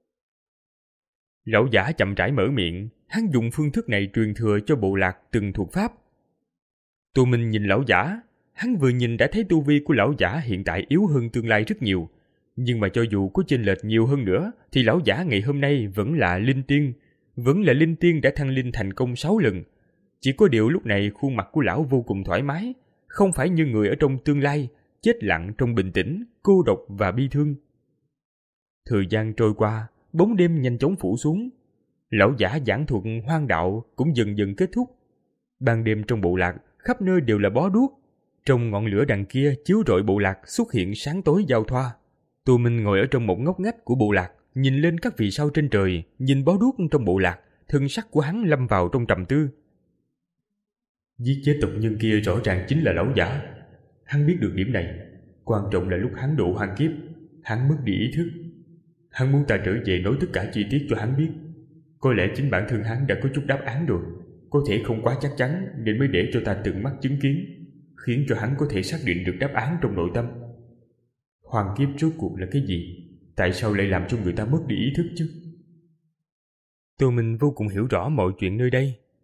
Lão giả chậm rãi mở miệng, hắn dùng phương thức này truyền thừa cho bộ lạc từng thuộc pháp. Tô Minh nhìn lão giả, hắn vừa nhìn đã thấy tu vi của lão giả hiện tại yếu hơn tương lai rất nhiều. Nhưng mà cho dù có chênh lệch nhiều hơn nữa, thì lão giả ngày hôm nay vẫn là linh tiên, vẫn là linh tiên đã thăng linh thành công sáu lần. Chỉ có điều lúc này khuôn mặt của lão vô cùng thoải mái, không phải như người ở trong tương lai, chết lặng trong bình tĩnh, cô độc và bi thương. Thời gian trôi qua, bóng đêm nhanh chóng phủ xuống. Lão giả giảng thuật hoang đạo cũng dần dần kết thúc. Ban đêm trong bộ lạc, khắp nơi đều là bó đuốc. Trong ngọn lửa đằng kia chiếu rọi bộ lạc xuất hiện sáng tối giao thoa. Tô Minh ngồi ở trong một ngóc ngách của bộ lạc, nhìn lên các vì sao trên trời, nhìn bó đuốc trong bộ lạc, thân sắc của hắn lâm vào trong trầm tư. Giết chết tộc nhân kia rõ ràng chính là lão giả. Hắn biết được điểm này. Quan trọng là lúc hắn độ hoang kiếp, hắn mất đi ý thức. Hắn muốn ta trở về nói tất cả chi tiết cho hắn biết. Có lẽ chính bản thân hắn đã có chút đáp án rồi, có thể không quá chắc chắn nên mới để cho ta tận mắt chứng kiến, khiến cho hắn có thể xác định được đáp án trong nội tâm. Hoang kiếp rốt cuộc là cái gì? Tại sao lại làm cho người ta mất đi ý thức chứ? Tô Minh vô cùng hiểu rõ mọi chuyện nơi đây.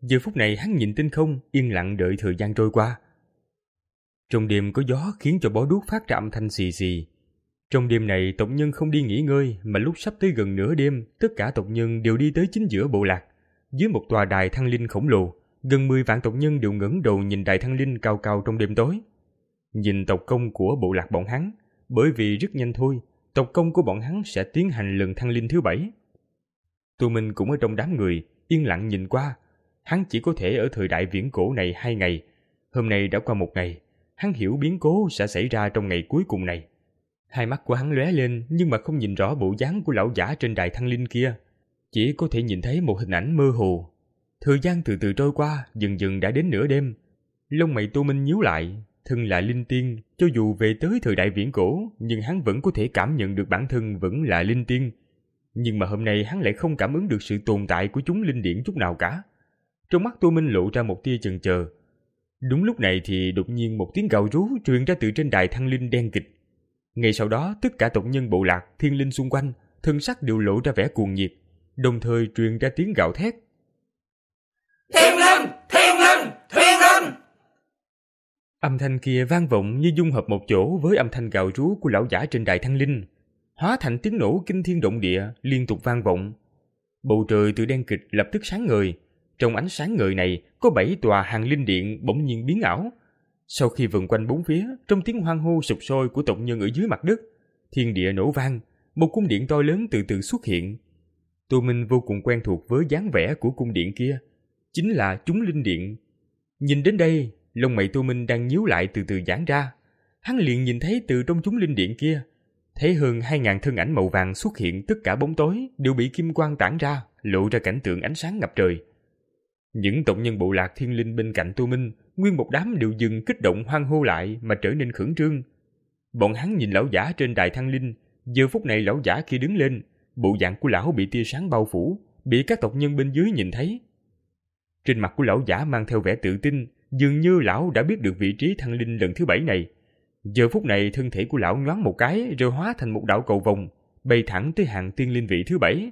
Giờ phút này hắn nhìn tinh không, yên lặng đợi thời gian trôi qua. Trong đêm có gió khiến cho bó đuốc phát ra âm thanh xì xì. Trong đêm này tộc nhân không đi nghỉ ngơi, mà lúc sắp tới gần nửa đêm, tất cả tộc nhân đều đi tới chính giữa bộ lạc. Dưới một tòa đài thăng linh khổng lồ, gần mười vạn tộc nhân đều ngẩng đầu nhìn đài thăng linh cao cao trong đêm tối. Nhìn tộc công của bộ lạc bọn hắn, bởi vì rất nhanh thôi, tộc công của bọn hắn sẽ tiến hành lần thăng linh thứ bảy. Tô Minh cũng ở trong đám người, yên lặng nhìn qua. Hắn chỉ có thể ở thời đại viễn cổ này hai ngày. Hôm nay đã qua một ngày, hắn hiểu biến cố sẽ xảy ra trong ngày cuối cùng này. Hai mắt của hắn lóe lên nhưng mà không nhìn rõ bộ dáng của lão giả trên đài thăng linh kia. Chỉ có thể nhìn thấy một hình ảnh mơ hồ. Thời gian từ từ trôi qua, dần dần đã đến nửa đêm. Lông mày Tô Minh nhíu lại, thân là linh tiên, cho dù về tới thời đại viễn cổ, nhưng hắn vẫn có thể cảm nhận được bản thân vẫn là linh tiên. Nhưng mà hôm nay hắn lại không cảm ứng được sự tồn tại của chúng linh điển chút nào cả. Trong mắt Tô Minh lộ ra một tia chần chờ. Đúng lúc này thì đột nhiên một tiếng gào rú truyền ra từ trên đài thăng linh đen kịch. Ngay sau đó tất cả tộc nhân bộ lạc, thiên linh xung quanh, thân sắc đều lộ ra vẻ cuồng nhiệt, đồng thời truyền ra tiếng gào thét. Thiên linh! Thiên linh! Thiên linh! Âm thanh kia vang vọng như dung hợp một chỗ với âm thanh gào rú của lão giả trên đài thăng linh, hóa thành tiếng nổ kinh thiên động địa liên tục vang vọng. Bầu trời từ đen kịch lập tức sáng ngời. Trong ánh sáng ngời này có bảy tòa hàng linh điện bỗng nhiên biến ảo. Sau khi vần quanh bốn phía, trong tiếng hoan hô sục sôi của tộc nhân ở dưới mặt đất, thiên địa nổ vang, một cung điện to lớn từ từ xuất hiện. Tô Minh vô cùng quen thuộc với dáng vẻ của cung điện kia, chính là chúng linh điện. Nhìn đến đây, lông mày Tô Minh đang nhíu lại từ từ giãn ra. Hắn liền nhìn thấy từ trong chúng linh điện kia, thấy hơn hai ngàn thân ảnh màu vàng xuất hiện, tất cả bóng tối đều bị kim quang tản ra, lộ ra cảnh tượng ánh sáng ngập trời. Những tộc nhân bộ lạc thiên linh bên cạnh Tô Minh, nguyên một đám đều dừng kích động hoan hô lại mà trở nên khẩn trương. Bọn hắn nhìn lão giả trên đài thăng linh, giờ phút này lão giả kia đứng lên, bộ dạng của lão bị tia sáng bao phủ, bị các tộc nhân bên dưới nhìn thấy. Trên mặt của lão giả mang theo vẻ tự tin, dường như lão đã biết được vị trí thăng linh lần thứ bảy này. Giờ phút này thân thể của lão nhoáng một cái rồi hóa thành một đạo cầu vồng, bay thẳng tới hàng tiên linh vị thứ bảy.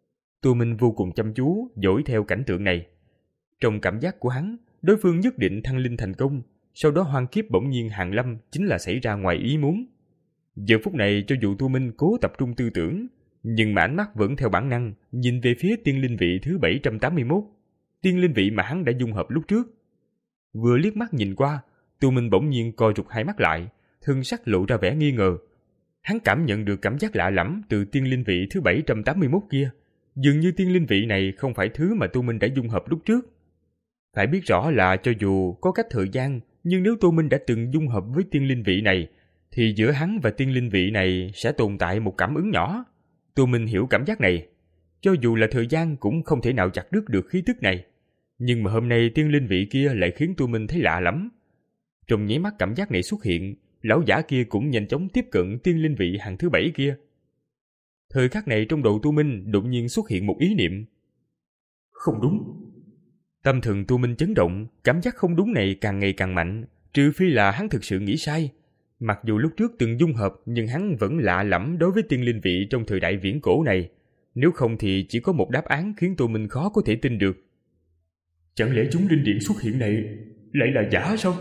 Tô Minh vô cùng chăm chú dõi theo cảnh tượng này. Trong cảm giác của hắn, đối phương nhất định thăng linh thành công, sau đó hoang kiếp bỗng nhiên hàng lâm chính là xảy ra ngoài ý muốn. Giờ phút này cho dù Tô Minh cố tập trung tư tưởng, nhưng mà ánh mắt vẫn theo bản năng nhìn về phía tiên linh vị thứ bảy trăm tám mươi mốt, tiên linh vị mà hắn đã dung hợp lúc trước. Vừa liếc mắt nhìn qua, Tô Minh bỗng nhiên co rụt hai mắt lại, thân sắc lộ ra vẻ nghi ngờ. Hắn cảm nhận được cảm giác lạ lẫm từ tiên linh vị thứ bảy trăm tám mươi mốt kia, dường như tiên linh vị này không phải thứ mà Tô Minh đã dung hợp lúc trước. Phải biết rõ là cho dù có cách thời gian, nhưng nếu Tô Minh đã từng dung hợp với tiên linh vị này, thì giữa hắn và tiên linh vị này sẽ tồn tại một cảm ứng nhỏ. Tô Minh hiểu cảm giác này. Cho dù là thời gian cũng không thể nào chặt đứt được khí tức này. Nhưng mà hôm nay tiên linh vị kia lại khiến Tô Minh thấy lạ lắm. Trong nháy mắt cảm giác này xuất hiện, lão giả kia cũng nhanh chóng tiếp cận tiên linh vị hàng thứ bảy kia. Thời khắc này trong đầu Tô Minh đột nhiên xuất hiện một ý niệm. Không đúng. Tâm thần Tô Minh chấn động, cảm giác không đúng này càng ngày càng mạnh, trừ phi là hắn thực sự nghĩ sai. Mặc dù lúc trước từng dung hợp, nhưng hắn vẫn lạ lẫm đối với tiên linh vị trong thời đại viễn cổ này. Nếu không thì chỉ có một đáp án khiến Tô Minh khó có thể tin được. Chẳng lẽ chúng linh điện xuất hiện này lại là giả sao?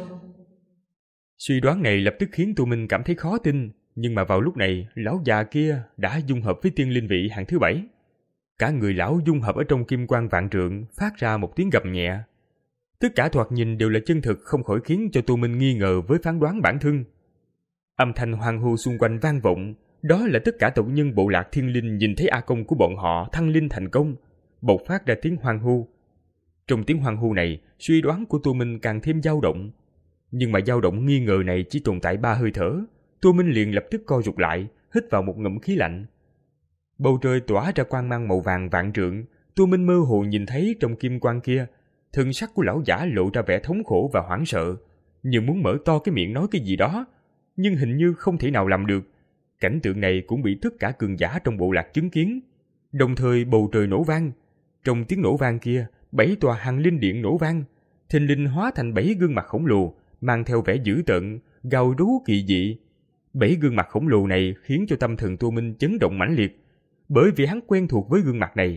Suy đoán này lập tức khiến Tô Minh cảm thấy khó tin, nhưng mà vào lúc này, lão già kia đã dung hợp với tiên linh vị hàng thứ bảy. Cả người lão dung hợp ở trong kim quang vạn trượng, phát ra một tiếng gầm nhẹ. Tất cả thoạt nhìn đều là chân thực, không khỏi khiến cho Tô Minh nghi ngờ với phán đoán bản thân. Âm thanh hoan hô xung quanh vang vọng, đó là tất cả tộc nhân bộ lạc thiên linh nhìn thấy A Công của bọn họ thăng linh thành công, bộc phát ra tiếng hoan hô. Trong tiếng hoan hô này, suy đoán của Tô Minh càng thêm dao động. Nhưng mà dao động nghi ngờ này chỉ tồn tại ba hơi thở, Tô Minh liền lập tức co rụt lại, hít vào một ngụm khí lạnh. Bầu trời tỏa ra quang mang màu vàng vạn trượng, Tô Minh mơ hồ nhìn thấy trong kim quang kia, thân sắc của lão giả lộ ra vẻ thống khổ và hoảng sợ, như muốn mở to cái miệng nói cái gì đó, nhưng hình như không thể nào làm được. Cảnh tượng này cũng bị tất cả cường giả trong bộ lạc chứng kiến. Đồng thời bầu trời nổ vang, trong tiếng nổ vang kia, bảy tòa hàng linh điện nổ vang, thình lình hóa thành bảy gương mặt khổng lồ, mang theo vẻ dữ tợn, gào rú kỳ dị. Bảy gương mặt khổng lồ này khiến cho tâm thần Tô Minh chấn động mãnh liệt, bởi vì hắn quen thuộc với gương mặt này.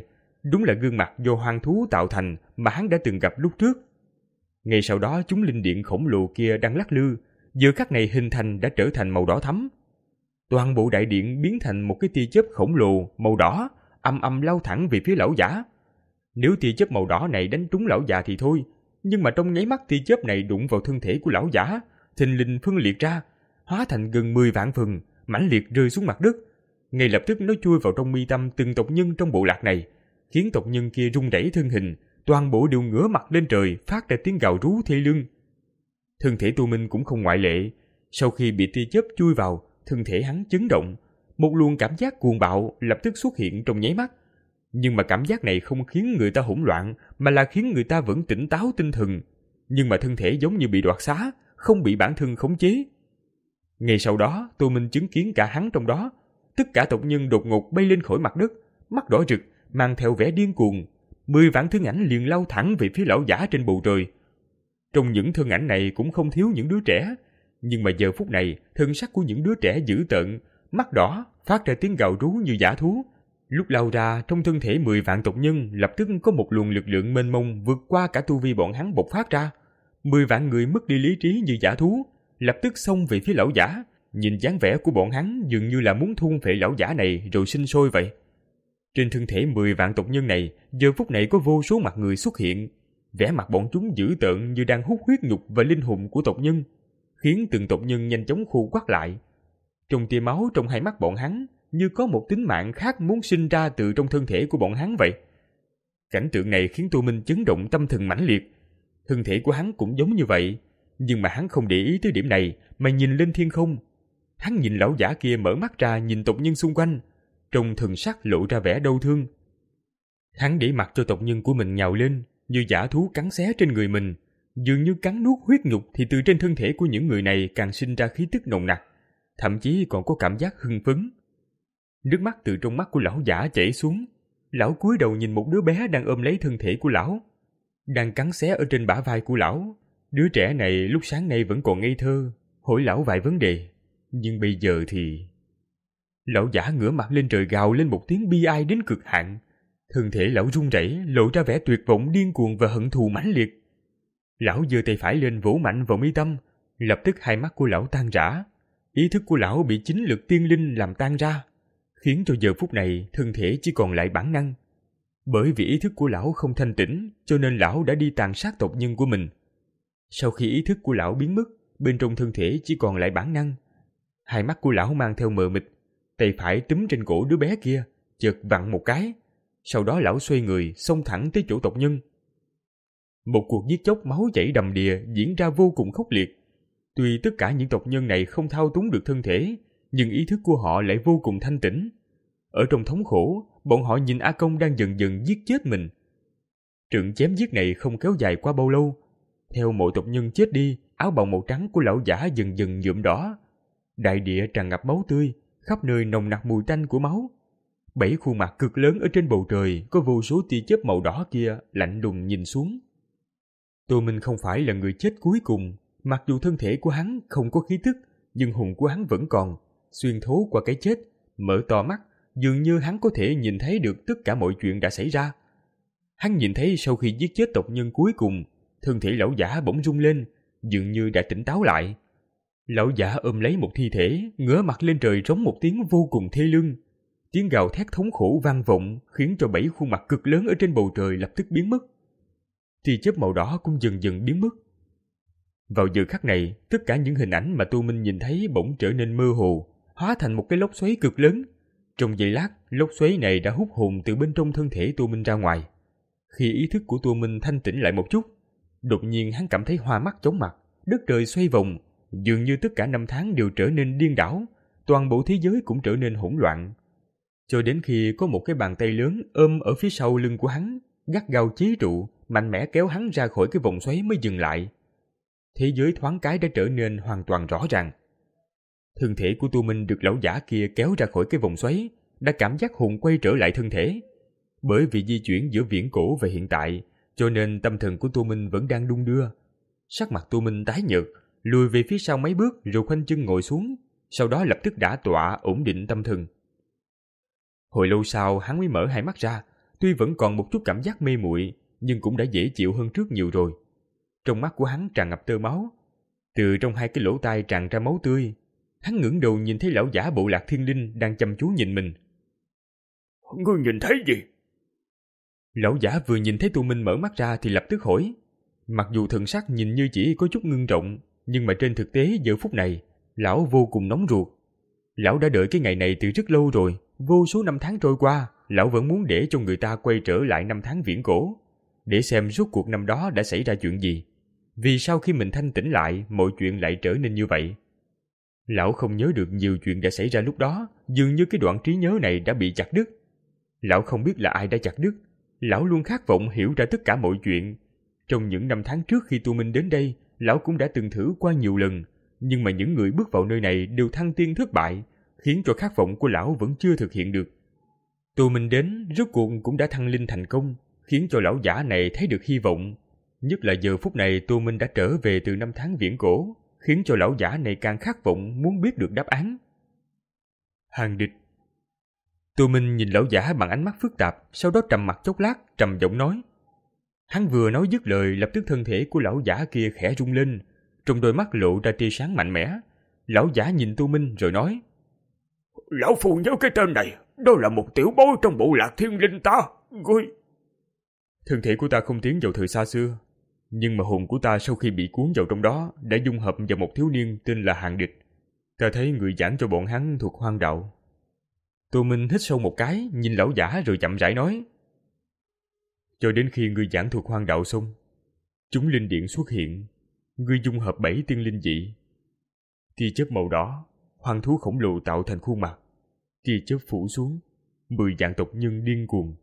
đúng là gương mặt do hoang thú tạo thành mà hắn đã từng gặp lúc trước. Ngay sau đó chúng linh điện khổng lồ kia đang lắc lư, giờ khắc này hình thành đã trở thành màu đỏ thắm. Toàn bộ đại điện biến thành một cái tia chớp khổng lồ màu đỏ, âm âm lao thẳng về phía lão giả. Nếu tia chớp màu đỏ này đánh trúng lão già thì thôi, nhưng mà trong nháy mắt tia chớp này đụng vào thân thể của lão giả, thình lình phân liệt ra, hóa thành gần mười vạn phần, mãnh liệt rơi xuống mặt đất. Ngay lập tức nó chui vào trong mi tâm từng tộc nhân trong bộ lạc này, khiến tộc nhân kia rung rẩy thân hình, toàn bộ đều ngửa mặt lên trời, phát ra tiếng gào rú thê lương. Thân thể Tô Minh cũng không ngoại lệ. Sau khi bị tia chớp chui vào, thân thể hắn chấn động, một luồng cảm giác cuồng bạo lập tức xuất hiện trong nháy mắt. Nhưng mà cảm giác này không khiến người ta hỗn loạn, mà là khiến người ta vẫn tỉnh táo tinh thần. Nhưng mà thân thể giống như bị đoạt xá, không bị bản thân khống chế. Ngay sau đó, Tô Minh chứng kiến cả hắn trong đó. Tất cả tộc nhân đột ngột bay lên khỏi mặt đất, mắt đỏ rực, mang theo vẻ điên cuồng. Mười vạn thân ảnh liền lao thẳng về phía lão giả trên bầu trời. Trong những thân ảnh này cũng không thiếu những đứa trẻ, nhưng mà giờ phút này, thân sắc của những đứa trẻ dữ tợn, mắt đỏ, phát ra tiếng gào rú như dã thú. Lúc lao ra, trong thân thể mười vạn tộc nhân lập tức có một luồng lực lượng mênh mông vượt qua cả tu vi bọn hắn bộc phát ra. Mười vạn người mất đi lý trí như dã thú, lập tức xông về phía lão giả. Nhìn dáng vẻ của bọn hắn dường như là muốn thôn phệ lão giả này rồi sinh sôi vậy. Trên thân thể mười vạn tộc nhân này, giờ phút này có vô số mặt người xuất hiện. Vẻ mặt bọn chúng dữ tợn như đang hút huyết nhục và linh hồn của tộc nhân, khiến từng tộc nhân nhanh chóng khô quắt lại. Trong tia máu trong hai mắt bọn hắn như có một tính mạng khác muốn sinh ra từ trong thân thể của bọn hắn vậy. Cảnh tượng này khiến Tô Minh chấn động tâm thần mãnh liệt. Thân thể của hắn cũng giống như vậy, nhưng mà hắn không để ý tới điểm này mà nhìn lên thiên không. Hắn nhìn lão giả kia mở mắt ra nhìn tộc nhân xung quanh, trong thần sắc lộ ra vẻ đau thương. Hắn để mặc cho tộc nhân của mình nhào lên như dã thú cắn xé trên người mình, dường như cắn nuốt huyết nhục, thì từ trên thân thể của những người này càng sinh ra khí tức nồng nặc, thậm chí còn có cảm giác hưng phấn. Nước mắt từ trong mắt của lão giả chảy xuống. Lão cúi đầu nhìn một đứa bé đang ôm lấy thân thể của lão, đang cắn xé ở trên bả vai của lão. Đứa trẻ này lúc sáng nay vẫn còn ngây thơ, hỏi lão vài vấn đề, nhưng bây giờ thì... Lão giả ngửa mặt lên trời gào lên một tiếng bi ai đến cực hạn. Thân thể lão run rẩy, lộ ra vẻ tuyệt vọng điên cuồng và hận thù mãnh liệt. Lão giơ tay phải lên vỗ mạnh vào mi tâm, lập tức hai mắt của lão tan rã. Ý thức của lão bị chính lực tiên linh làm tan ra, khiến cho giờ phút này thân thể chỉ còn lại bản năng. Bởi vì ý thức của lão không thanh tĩnh, cho nên lão đã đi tàn sát tộc nhân của mình. Sau khi ý thức của lão biến mất, bên trong thân thể chỉ còn lại bản năng. Hai mắt của lão mang theo mờ mịt, tay phải túm trên cổ đứa bé kia, chợt vặn một cái. Sau đó lão xoay người, xông thẳng tới chỗ tộc nhân. Một cuộc giết chóc máu chảy đầm đìa diễn ra vô cùng khốc liệt. Tuy tất cả những tộc nhân này không thao túng được thân thể, nhưng ý thức của họ lại vô cùng thanh tĩnh. Ở trong thống khổ, bọn họ nhìn A Công đang dần dần giết chết mình. Trận chém giết này không kéo dài qua bao lâu. Theo mỗi tộc nhân chết đi, áo bào màu trắng của lão giả dần dần nhuộm đỏ. Đại địa tràn ngập máu tươi, khắp nơi nồng nặc mùi tanh của máu. Bảy khuôn mặt cực lớn ở trên bầu trời có vô số tia chớp màu đỏ kia lạnh lùng nhìn xuống. Tô Minh không phải là người chết cuối cùng, mặc dù thân thể của hắn không có khí tức, nhưng hồn của hắn vẫn còn, xuyên thấu qua cái chết, mở to mắt, dường như hắn có thể nhìn thấy được tất cả mọi chuyện đã xảy ra. Hắn nhìn thấy sau khi giết chết tộc nhân cuối cùng, thân thể lão giả bỗng rung lên, dường như đã tỉnh táo lại. Lão giả ôm lấy một thi thể, ngửa mặt lên trời rống một tiếng vô cùng thê lương. Tiếng gào thét thống khổ vang vọng, khiến cho bảy khuôn mặt cực lớn ở trên bầu trời lập tức biến mất. Tia chớp màu đỏ cũng dần dần biến mất. Vào giờ khắc này, tất cả những hình ảnh mà Tô Minh nhìn thấy bỗng trở nên mơ hồ, hóa thành một cái lốc xoáy cực lớn. Trong giây lát, lốc xoáy này đã hút hồn từ bên trong thân thể Tô Minh ra ngoài. Khi ý thức của Tô Minh thanh tĩnh lại một chút, đột nhiên hắn cảm thấy hoa mắt chóng mặt, đất trời xoay vòng, dường như tất cả năm tháng đều trở nên điên đảo, toàn bộ thế giới cũng trở nên hỗn loạn. Cho đến khi có một cái bàn tay lớn ôm ở phía sau lưng của hắn, gắt gao chế trụ, mạnh mẽ kéo hắn ra khỏi cái vòng xoáy mới dừng lại. Thế giới thoáng cái đã trở nên hoàn toàn rõ ràng. Thân thể của Tô Minh được lão giả kia kéo ra khỏi cái vòng xoáy, đã cảm giác hồn quay trở lại thân thể. Bởi vì di chuyển giữa viễn cổ và hiện tại, cho nên tâm thần của Tô Minh vẫn đang đung đưa. Sắc mặt Tô Minh tái nhợt, lùi về phía sau mấy bước rồi khoanh chân ngồi xuống, sau đó lập tức đả tọa ổn định tâm thần. Hồi lâu sau hắn mới mở hai mắt ra, tuy vẫn còn một chút cảm giác mê muội, nhưng cũng đã dễ chịu hơn trước nhiều rồi. Trong mắt của hắn tràn ngập tơ máu, từ trong hai cái lỗ tai tràn ra máu tươi. Hắn ngẩng đầu nhìn thấy lão giả bộ lạc thiên linh đang chăm chú nhìn mình. Ngươi nhìn thấy gì? Lão giả vừa nhìn thấy Tô Minh mở mắt ra thì lập tức hỏi. Mặc dù thần sắc nhìn như chỉ có chút ngưng trọng, nhưng mà trên thực tế giờ phút này, lão vô cùng nóng ruột. Lão đã đợi cái ngày này từ rất lâu rồi, vô số năm tháng trôi qua, lão vẫn muốn để cho người ta quay trở lại năm tháng viễn cổ, để xem rốt cuộc năm đó đã xảy ra chuyện gì. Vì sao khi mình thanh tỉnh lại, mọi chuyện lại trở nên như vậy? Lão không nhớ được nhiều chuyện đã xảy ra lúc đó, dường như cái đoạn trí nhớ này đã bị chặt đứt. Lão không biết là ai đã chặt đứt. Lão luôn khát vọng hiểu ra tất cả mọi chuyện. Trong những năm tháng trước khi Tu Minh đến đây, lão cũng đã từng thử qua nhiều lần, nhưng mà những người bước vào nơi này đều thăng tiên thất bại, khiến cho khát vọng của lão vẫn chưa thực hiện được. Tu Minh đến, rốt cuộc cũng đã thăng linh thành công, khiến cho lão giả này thấy được hy vọng. Nhất là giờ phút này Tu Minh đã trở về từ năm tháng viễn cổ, khiến cho lão giả này càng khát vọng muốn biết được đáp án. Hàng địch. Tu Minh nhìn lão giả bằng ánh mắt phức tạp, sau đó trầm mặt chốc lát, trầm giọng nói. Hắn vừa nói dứt lời, lập tức thân thể của lão giả kia khẽ rung lên, trong đôi mắt lộ ra tia sáng mạnh mẽ. Lão giả nhìn Tu Minh rồi nói. Lão phu nhớ cái tên này, đó là một tiểu bối trong bộ lạc thiên linh ta. Ngươi... Thân thể của ta không tiến vào thời xa xưa, nhưng mà hồn của ta sau khi bị cuốn vào trong đó đã dung hợp vào một thiếu niên tên là Hàng Địch. Ta thấy người giảng cho bọn hắn thuộc hoang đạo. Tô Minh hít sâu một cái, nhìn lão giả rồi chậm rãi nói. Cho đến khi người giảng thuộc hoang đạo xong, chúng linh điện xuất hiện, ngươi dung hợp bảy tiên linh dị. Tia chớp màu đỏ, hoang thú khổng lồ tạo thành khuôn mặt. Tia chớp phủ xuống, mười vạn tộc nhân điên cuồng.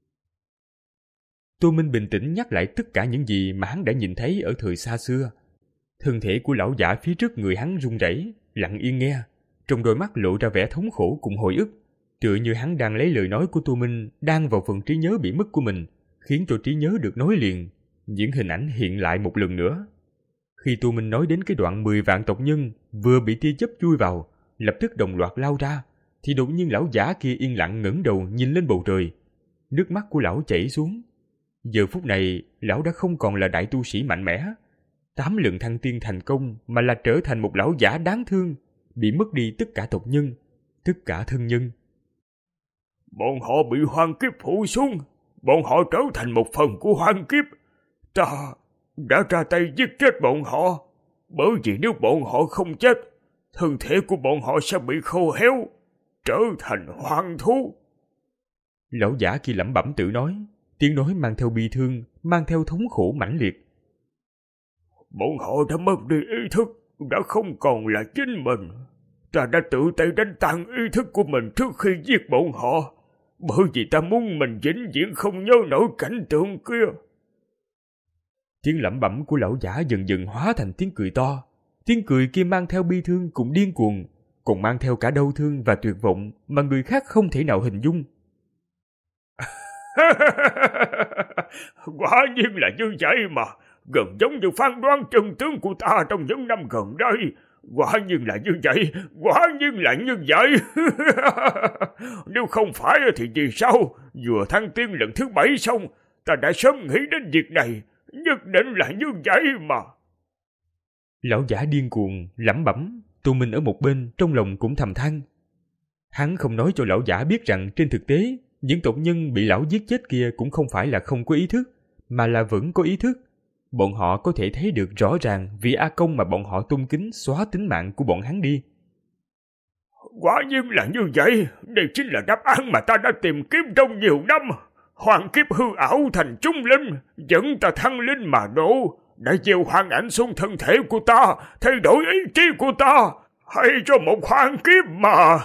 Tô Minh bình tĩnh nhắc lại tất cả những gì mà hắn đã nhìn thấy ở thời xa xưa. Thân thể của lão giả phía trước người hắn run rẩy, lặng yên nghe, trong đôi mắt lộ ra vẻ thống khổ cùng hồi ức, tựa như hắn đang lấy lời nói của Tô Minh đang vào phần trí nhớ bị mất của mình, khiến cho trí nhớ được nối liền, những hình ảnh hiện lại một lần nữa. Khi Tô Minh nói đến cái đoạn mười vạn tộc nhân vừa bị tia chớp chui vào, lập tức đồng loạt lao ra, thì đột nhiên lão giả kia yên lặng ngẩng đầu nhìn lên bầu trời. Nước mắt của lão chảy xuống. Giờ phút này, lão đã không còn là đại tu sĩ mạnh mẽ, tám lần thăng tiên thành công, mà là trở thành một lão giả đáng thương, bị mất đi tất cả tộc nhân, tất cả thân nhân. Bọn họ bị hoang kiếp phủ xuống, bọn họ trở thành một phần của hoang kiếp. Ta đã ra tay giết chết bọn họ, bởi vì nếu bọn họ không chết, thân thể của bọn họ sẽ bị khô héo, trở thành hoang thú. Lão giả kia lẩm bẩm tự nói, tiếng nói mang theo bi thương, mang theo thống khổ mãnh liệt. Bọn họ đã mất đi ý thức, đã không còn là chính mình. Ta đã tự tay đánh tan ý thức của mình trước khi giết bọn họ, bởi vì ta muốn mình vĩnh viễn không nhớ nổi cảnh tượng kia. Tiếng lẩm bẩm của lão giả dần dần hóa thành tiếng cười to. Tiếng cười kia mang theo bi thương cùng điên cuồng, còn mang theo cả đau thương và tuyệt vọng mà người khác không thể nào hình dung. Quả nhiên là như vậy mà, gần giống như phán đoán chân tướng của ta trong những năm gần đây. Quả nhiên là như vậy, quả nhiên là như vậy. Nếu không phải thì vì sao vừa thăng tiên lần thứ bảy xong, ta đã sớm nghĩ đến việc này, nhất định là như vậy mà. Lão giả điên cuồng lẩm bẩm, Tô Minh ở một bên trong lòng cũng thầm than. Hắn không nói cho lão giả biết rằng trên thực tế những tộc nhân bị lão giết chết kia cũng không phải là không có ý thức, mà là vẫn có ý thức. Bọn họ có thể thấy được rõ ràng vì A Công mà bọn họ tôn kính xóa tính mạng của bọn hắn đi. Quả nhiên là như vậy, đây chính là đáp án mà ta đã tìm kiếm trong nhiều năm. Hoàng kiếp hư ảo thành trung linh, dẫn ta thăng linh mà đổ, đã gieo hoàng ảnh xuống thân thể của ta, thay đổi ý chí của ta, hay cho một hoàng kiếp mà.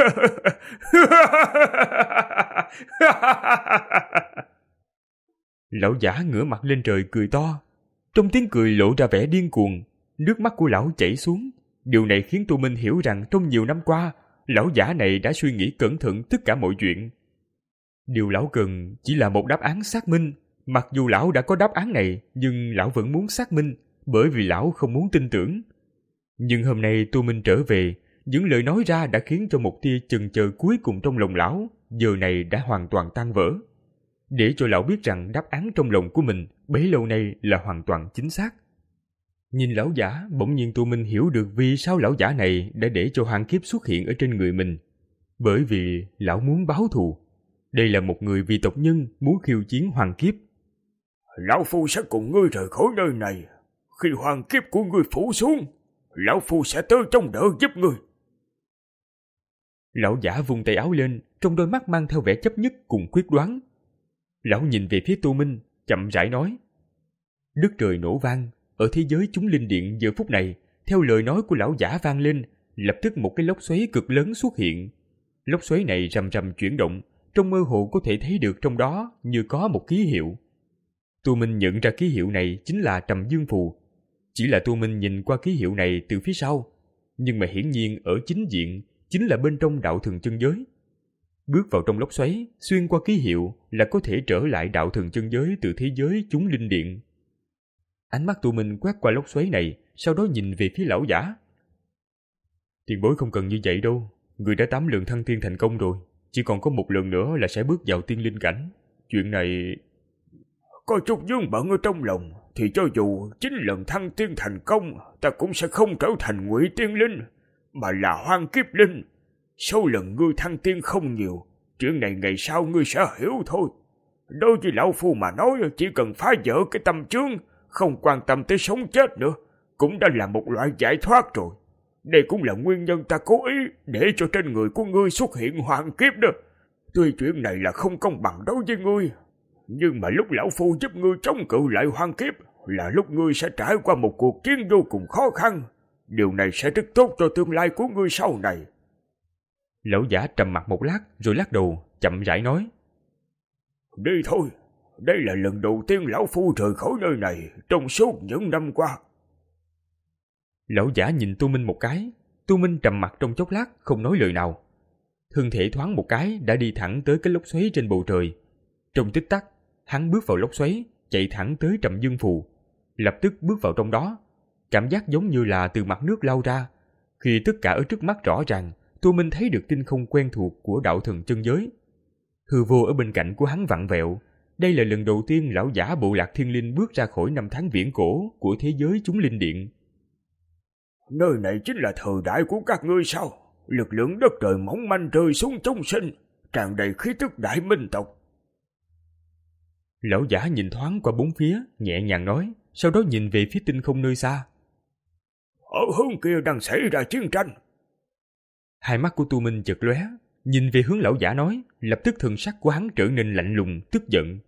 Lão giả ngửa mặt lên trời cười to. Trong tiếng cười lộ ra vẻ điên cuồng, nước mắt của lão chảy xuống. Điều này khiến Tô Minh hiểu rằng trong nhiều năm qua, lão giả này đã suy nghĩ cẩn thận tất cả mọi chuyện. Điều lão cần chỉ là một đáp án xác minh. Mặc dù lão đã có đáp án này, nhưng lão vẫn muốn xác minh, bởi vì lão không muốn tin tưởng. Nhưng hôm nay Tô Minh trở về, những lời nói ra đã khiến cho một tia chần chờ cuối cùng trong lòng lão, giờ này đã hoàn toàn tan vỡ. để cho lão biết rằng đáp án trong lòng của mình bấy lâu nay là hoàn toàn chính xác. Nhìn lão giả, bỗng nhiên Tô Minh hiểu được vì sao lão giả này đã để cho Hoàng Kiếp xuất hiện ở trên người mình. Bởi vì lão muốn báo thù. Đây là một người vì tộc nhân muốn khiêu chiến Hoàng Kiếp. Lão Phu sẽ cùng ngươi rời khỏi nơi này. Khi Hoàng Kiếp của ngươi phủ xuống, Lão Phu sẽ tới trong đỡ giúp ngươi. Lão giả vung tay áo lên, trong đôi mắt mang theo vẻ chấp nhất cùng quyết đoán. Lão nhìn về phía Tô Minh, chậm rãi nói. Đất trời nổ vang, ở thế giới chúng linh điện giờ phút này, theo lời nói của lão giả vang lên, lập tức một cái lốc xoáy cực lớn xuất hiện. Lốc xoáy này rầm rầm chuyển động, trong mơ hồ có thể thấy được trong đó như có một ký hiệu. Tô Minh nhận ra ký hiệu này chính là Trầm Dương Phù. Chỉ là Tô Minh nhìn qua ký hiệu này từ phía sau, nhưng mà hiển nhiên ở chính diện chính là bên trong đạo thường chân giới. Bước vào trong lốc xoáy, xuyên qua ký hiệu là có thể trở lại đạo thường chân giới từ thế giới chúng linh điện. Ánh mắt Tô Minh quét qua lốc xoáy này, sau đó nhìn về phía lão giả. Tiền bối không cần như vậy đâu, người đã tám lần thăng tiên thành công rồi, chỉ còn có một lần nữa là sẽ bước vào tiên linh cảnh. Chuyện này... Có chút vướng bận ở trong lòng, thì cho dù chín lần thăng tiên thành công, ta cũng sẽ không trở thành Ngụy Tiên Linh, mà là Hoang Kiếp Linh. Số lần ngươi thăng tiên không nhiều, chuyện này ngày sau ngươi sẽ hiểu thôi. Đối với lão Phu mà nói, chỉ cần phá vỡ cái tâm chướng, không quan tâm tới sống chết nữa, cũng đã là một loại giải thoát rồi. Đây cũng là nguyên nhân ta cố ý để cho trên người của ngươi xuất hiện Hoàng Kiếp đó. Tuy chuyện này là không công bằng đối với ngươi, nhưng mà lúc lão Phu giúp ngươi chống cự lại Hoàng Kiếp là lúc ngươi sẽ trải qua một cuộc chiến vô cùng khó khăn. Điều này sẽ rất tốt cho tương lai của ngươi sau này. Lão giả trầm mặt một lát rồi lắc đầu, chậm rãi nói. Đi thôi, đây là lần đầu tiên lão Phu rời khỏi nơi này trong suốt những năm qua. Lão giả nhìn Tô Minh một cái. Tô Minh trầm mặt trong chốc lát, không nói lời nào. Thân thể thoáng một cái đã đi thẳng tới cái lốc xoáy trên bầu trời. Trong tích tắc, hắn bước vào lốc xoáy, chạy thẳng tới Trầm Dương Phù. Lập tức bước vào trong đó. Cảm giác giống như là từ mặt nước lao ra. Khi tất cả ở trước mắt rõ ràng, Tô Minh thấy được tinh không quen thuộc của đạo thần chân giới. Hư vô ở bên cạnh của hắn vặn vẹo. Đây là lần đầu tiên lão giả bộ lạc thiên linh bước ra khỏi năm tháng viễn cổ của thế giới chúng linh điện. Nơi này chính là thời đại của các ngươi sao? Lực lượng đất trời mỏng manh rơi xuống chúng sinh, tràn đầy khí tức đại minh tộc. Lão giả nhìn thoáng qua bốn phía, nhẹ nhàng nói, sau đó nhìn về phía tinh không nơi xa. Ở hướng kia đang xảy ra chiến tranh. Hai mắt của Tu Minh chợt lóe, nhìn về hướng lão giả nói, lập tức thần sắc của hắn trở nên lạnh lùng, tức giận.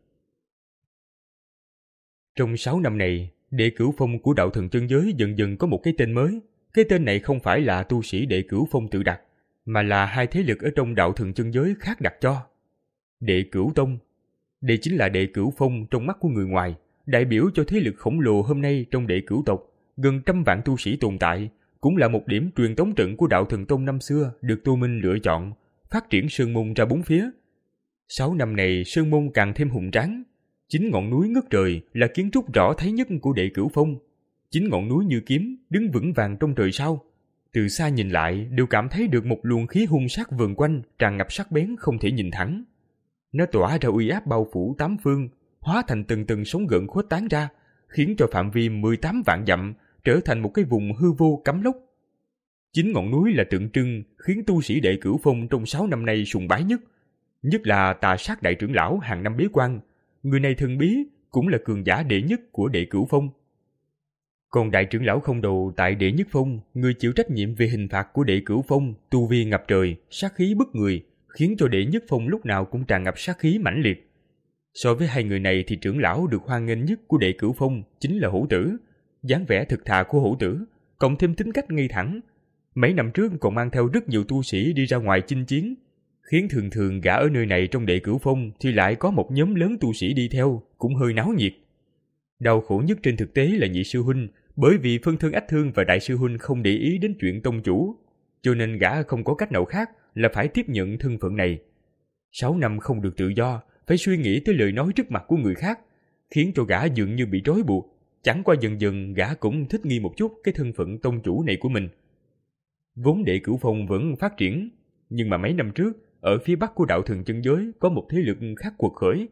Trong sáu năm này, Đệ Cửu Phong của đạo thần chân giới dần dần có một cái tên mới. Cái tên này không phải là tu sĩ Đệ Cửu Phong tự đặt, mà là hai thế lực ở trong đạo thần chân giới khác đặt cho. Đệ Cửu Tông, đây chính là Đệ Cửu Phong trong mắt của người ngoài, đại biểu cho thế lực khổng lồ hôm nay trong Đệ Cửu tộc, gần trăm vạn tu sĩ tồn tại, cũng là một điểm truyền tống trận của đạo thần tông năm xưa được Tô Minh lựa chọn, phát triển sơn môn ra bốn phía. Sáu năm này sơn môn càng thêm hùng tráng. Chính ngọn núi ngất trời là kiến trúc rõ thấy nhất của Đệ Cửu Phong. Chính ngọn núi như kiếm đứng vững vàng trong trời sao. Từ xa nhìn lại đều cảm thấy được một luồng khí hung sát vờn quanh, tràn ngập sắc bén không thể nhìn thẳng. Nó tỏa ra uy áp bao phủ tám phương, hóa thành từng từng sóng gợn khuếch tán ra, khiến cho phạm vi mười tám vạn dặm trở thành một cái vùng hư vô cấm lốc. Chính ngọn núi là tượng trưng khiến tu sĩ Đệ Cửu Phong trong sáu năm nay sùng bái nhất, nhất là Tà Sát đại trưởng lão hàng năm bế quan. Người này thần bí, cũng là cường giả đệ nhất của Đệ Cửu Phong. Còn đại trưởng lão không đầu tại Đệ Nhất Phong, người chịu trách nhiệm về hình phạt của Đệ Cửu Phong, tu vi ngập trời, sát khí bức người, khiến cho Đệ Nhất Phong lúc nào cũng tràn ngập sát khí mãnh liệt. So với hai người này thì trưởng lão được hoan nghênh nhất của Đệ Cửu Phong chính là Hổ Tử. Dáng vẻ thực thà của Hổ Tử, cộng thêm tính cách ngây thẳng. Mấy năm trước còn mang theo rất nhiều tu sĩ đi ra ngoài chinh chiến, khiến thường thường gã ở nơi này trong Đệ Cửu Phong thì lại có một nhóm lớn tu sĩ đi theo, cũng hơi náo nhiệt. Đau khổ nhất trên thực tế là nhị sư huynh, bởi vì phân thân Ách Thương và đại sư huynh không để ý đến chuyện tông chủ, cho nên gã không có cách nào khác là phải tiếp nhận thân phận này. Sáu năm không được tự do, phải suy nghĩ tới lời nói trước mặt của người khác, khiến cho gã dường như bị trói buộc. Chẳng qua dần dần gã cũng thích nghi một chút cái thân phận tông chủ này của mình. Vốn Đệ Cửu Phong vẫn phát triển, nhưng mà mấy năm trước, ở phía bắc của đạo thần chân giới có một thế lực khác quật khởi.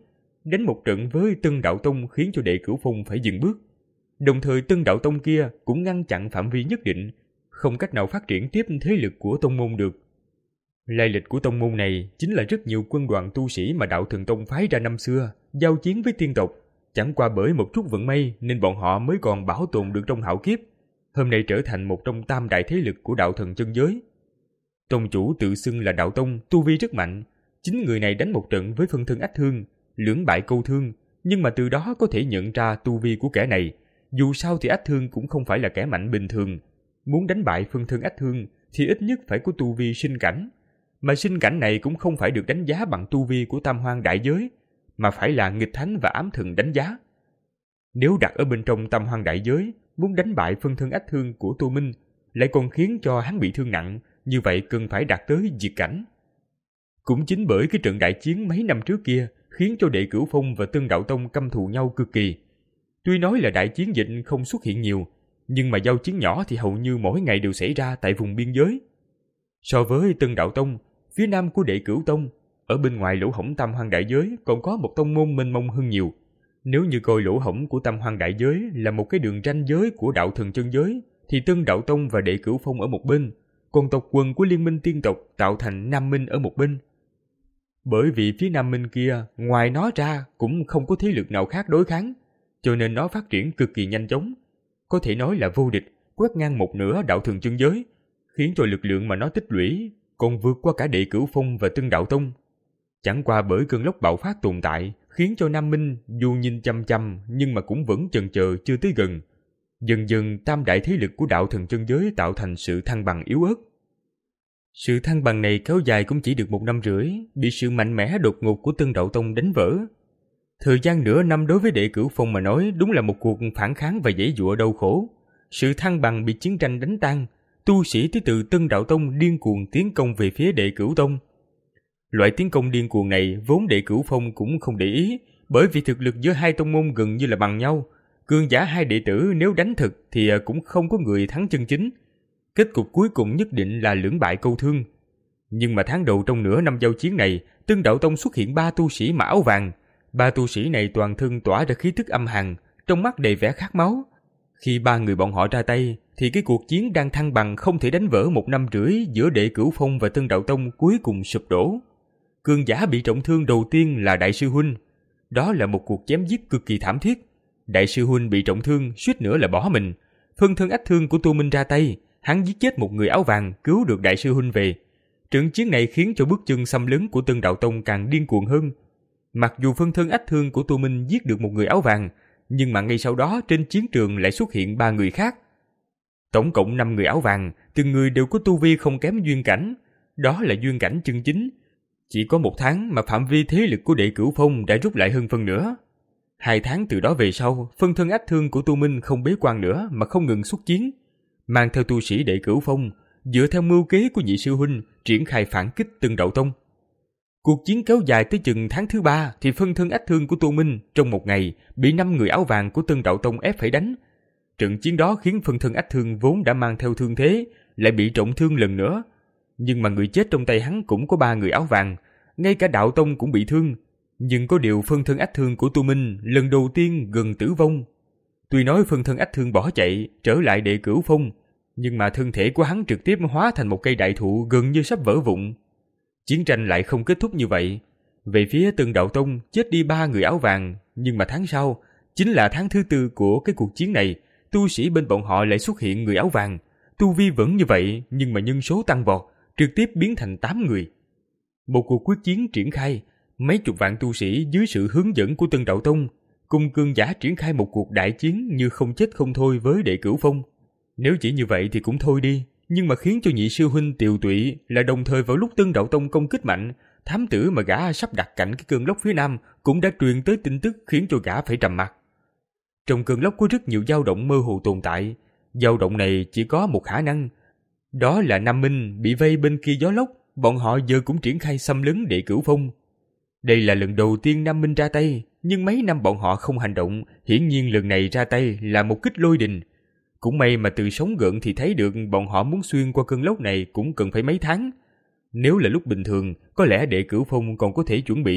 đánh một trận với Tân Đạo Tông khiến cho Đệ Cửu Phong phải dừng bước. Đồng thời Tân Đạo Tông kia cũng ngăn chặn phạm vi nhất định, không cách nào phát triển tiếp thế lực của tông môn được. Lai lịch của tông môn này chính là rất nhiều quân đoàn tu sĩ mà Đạo Thần Tông phái ra năm xưa, giao chiến với tiên tộc. Chẳng qua bởi một chút vận may nên bọn họ mới còn bảo tồn được trong hạo kiếp, hôm nay trở thành một trong tam đại thế lực của đạo thần chân giới. Tông chủ tự xưng là Đạo Tông, tu vi rất mạnh. Chính người này đánh một trận với phân thân Ách Thương, lưỡng bại câu thương, nhưng mà từ đó có thể nhận ra tu vi của kẻ này. Dù sao thì Ách Thương cũng không phải là kẻ mạnh bình thường. Muốn đánh bại phân thân Ách Thương thì ít nhất phải có tu vi sinh cảnh. Mà sinh cảnh này cũng không phải được đánh giá bằng tu vi của Tam Hoang đại giới, mà phải là nghịch thánh và ám thần đánh giá. Nếu đặt ở bên trong Tam Hoang đại giới, muốn đánh bại phân thân Ách Thương của Tô Minh, lại còn khiến cho hắn bị thương nặng, như vậy cần phải đạt tới diệt cảnh. Cũng chính bởi cái trận đại chiến mấy năm trước kia, khiến cho Đệ Cửu Phong và Tân Đạo Tông căm thù nhau cực kỳ. Tuy nói là đại chiến dịch không xuất hiện nhiều, nhưng mà giao chiến nhỏ thì hầu như mỗi ngày đều xảy ra tại vùng biên giới. So với Tân Đạo Tông, phía nam của Đệ Cửu Tông, ở bên ngoài lỗ hổng Tam Hoang đại giới còn có một tông môn mênh mông hơn nhiều. Nếu như coi lỗ hổng của Tam Hoang đại giới là một cái đường ranh giới của đạo thần chân giới, thì Tân Đạo Tông và Đệ Cửu Phong ở một bên, còn tộc quần của Liên minh tiên tộc tạo thành Nam Minh ở một bên. Bởi vì phía Nam Minh kia, ngoài nó ra cũng không có thế lực nào khác đối kháng, cho nên nó phát triển cực kỳ nhanh chóng. Có thể nói là vô địch, quét ngang một nửa đạo thần chân giới, khiến cho lực lượng mà nó tích lũy còn vượt qua cả Đệ Cửu Phong và Tân Đạo Tông. Chẳng qua bởi cơn lốc bạo phát tồn tại, khiến cho Nam Minh dù nhìn chăm chăm nhưng mà cũng vẫn chần chờ chưa tới gần. Dần dần tam đại thế lực của đạo thần chân giới tạo thành sự thăng bằng yếu ớt. Sự thăng bằng này kéo dài cũng chỉ được một năm rưỡi, bị sự mạnh mẽ đột ngột của Tân Đạo Tông đánh vỡ. Thời gian nửa năm đối với Đệ Cửu Phong mà nói đúng là một cuộc phản kháng và giãy giụa đau khổ. Sự thăng bằng bị chiến tranh đánh tan, tu sĩ tới từ Tân Đạo Tông điên cuồng tiến công về phía Đệ Cửu Tông. Loại tiến công điên cuồng này vốn Đệ Cửu Phong cũng không để ý, bởi vì thực lực giữa hai tông môn gần như là bằng nhau. Cường giả hai đệ tử nếu đánh thực thì cũng không có người thắng chân chính. Kết cục cuối cùng nhất định là lưỡng bại câu thương. Nhưng mà tháng đầu trong nửa năm giao chiến này, Tân Đạo Tông xuất hiện ba tu sĩ mặc áo vàng. Ba tu sĩ này toàn thân tỏa ra khí tức âm hàn, trong mắt đầy vẻ khát máu. Khi ba người bọn họ ra tay, thì cái cuộc chiến đang thăng bằng không thể đánh vỡ một năm rưỡi giữa Đệ Cửu Phong và Tân Đạo Tông cuối cùng sụp đổ. Cường giả bị trọng thương đầu tiên là Đại sư huynh. Đó là một cuộc chém giết cực kỳ thảm thiết. Đại sư huynh bị trọng thương, suýt nữa là bỏ mình. Phân thân Ách Thương của Tô Minh ra tay, hắn giết chết một người áo vàng, cứu được Đại sư huynh về. Trận chiến này khiến cho bước chân xâm lấn của Tân Đạo Tông càng điên cuồng hơn. Mặc dù phân thân Ách Thương của Tô Minh giết được một người áo vàng, nhưng mà ngay sau đó trên chiến trường lại xuất hiện ba người khác. Tổng cộng năm người áo vàng, từng người đều có tu vi không kém duyên cảnh. Đó là duyên cảnh chân chính. Chỉ có một tháng mà phạm vi thế lực của Đệ Cửu Phong đã rút lại hơn phân nửa. Hai tháng từ đó về sau, phân thân Ách Thương của Tô Minh không bế quan nữa mà không ngừng xuất chiến, mang theo tu sĩ Đệ Cửu Phong, dựa theo mưu kế của nhị sư huynh triển khai phản kích Tân Đạo Tông. Cuộc chiến kéo dài tới chừng tháng thứ ba thì phân thân Ách Thương của Tô Minh trong một ngày bị năm người áo vàng của Tân Đạo Tông ép phải đánh. Trận chiến đó khiến phân thân Ách Thương vốn đã mang theo thương thế lại bị trọng thương lần nữa. Nhưng mà người chết trong tay hắn cũng có ba người áo vàng, ngay cả Đạo Tông cũng bị thương. Nhưng có điều phân thân Ách Thương của Tô Minh lần đầu tiên gần tử vong. Tuy nói phân thân Ách Thương bỏ chạy trở lại Đệ Cửu Phong, nhưng mà thân thể của hắn trực tiếp hóa thành một cây đại thụ gần như sắp vỡ vụn. Chiến tranh lại không kết thúc như vậy. Về phía Tân Đạo Tông chết đi ba người áo vàng, nhưng mà tháng sau, chính là tháng thứ tư của cái cuộc chiến này, tu sĩ bên bọn họ lại xuất hiện người áo vàng. Tu vi vẫn như vậy, nhưng mà nhân số tăng vọt, trực tiếp biến thành tám người. Một cuộc quyết chiến triển khai, mấy chục vạn tu sĩ dưới sự hướng dẫn của Tân Đạo Tông, cùng cường giả triển khai một cuộc đại chiến như không chết không thôi với Đệ Cửu Phong. Nếu chỉ như vậy thì cũng thôi đi, nhưng mà khiến cho nhị sư huynh tiều tụy là đồng thời vào lúc Tân Đạo Tông công kích mạnh, thám tử mà gã sắp đặt cạnh cái cơn lốc phía nam cũng đã truyền tới tin tức khiến cho gã phải trầm mặc. Trong cơn lốc có rất nhiều dao động mơ hồ tồn tại, dao động này chỉ có một khả năng, đó là Nam Minh bị vây bên kia gió lốc, bọn họ giờ cũng triển khai xâm lấn Đệ Cửu Phong. Đây là lần đầu tiên Nam Minh ra tay, nhưng mấy năm bọn họ không hành động, hiển nhiên lần này ra tay là một kích lôi đình. Cũng may mà từ sóng gợn thì thấy được bọn họ muốn xuyên qua cơn lốc này cũng cần phải mấy tháng. Nếu là lúc bình thường, có lẽ Đệ Cửu Phong còn có thể chuẩn bị,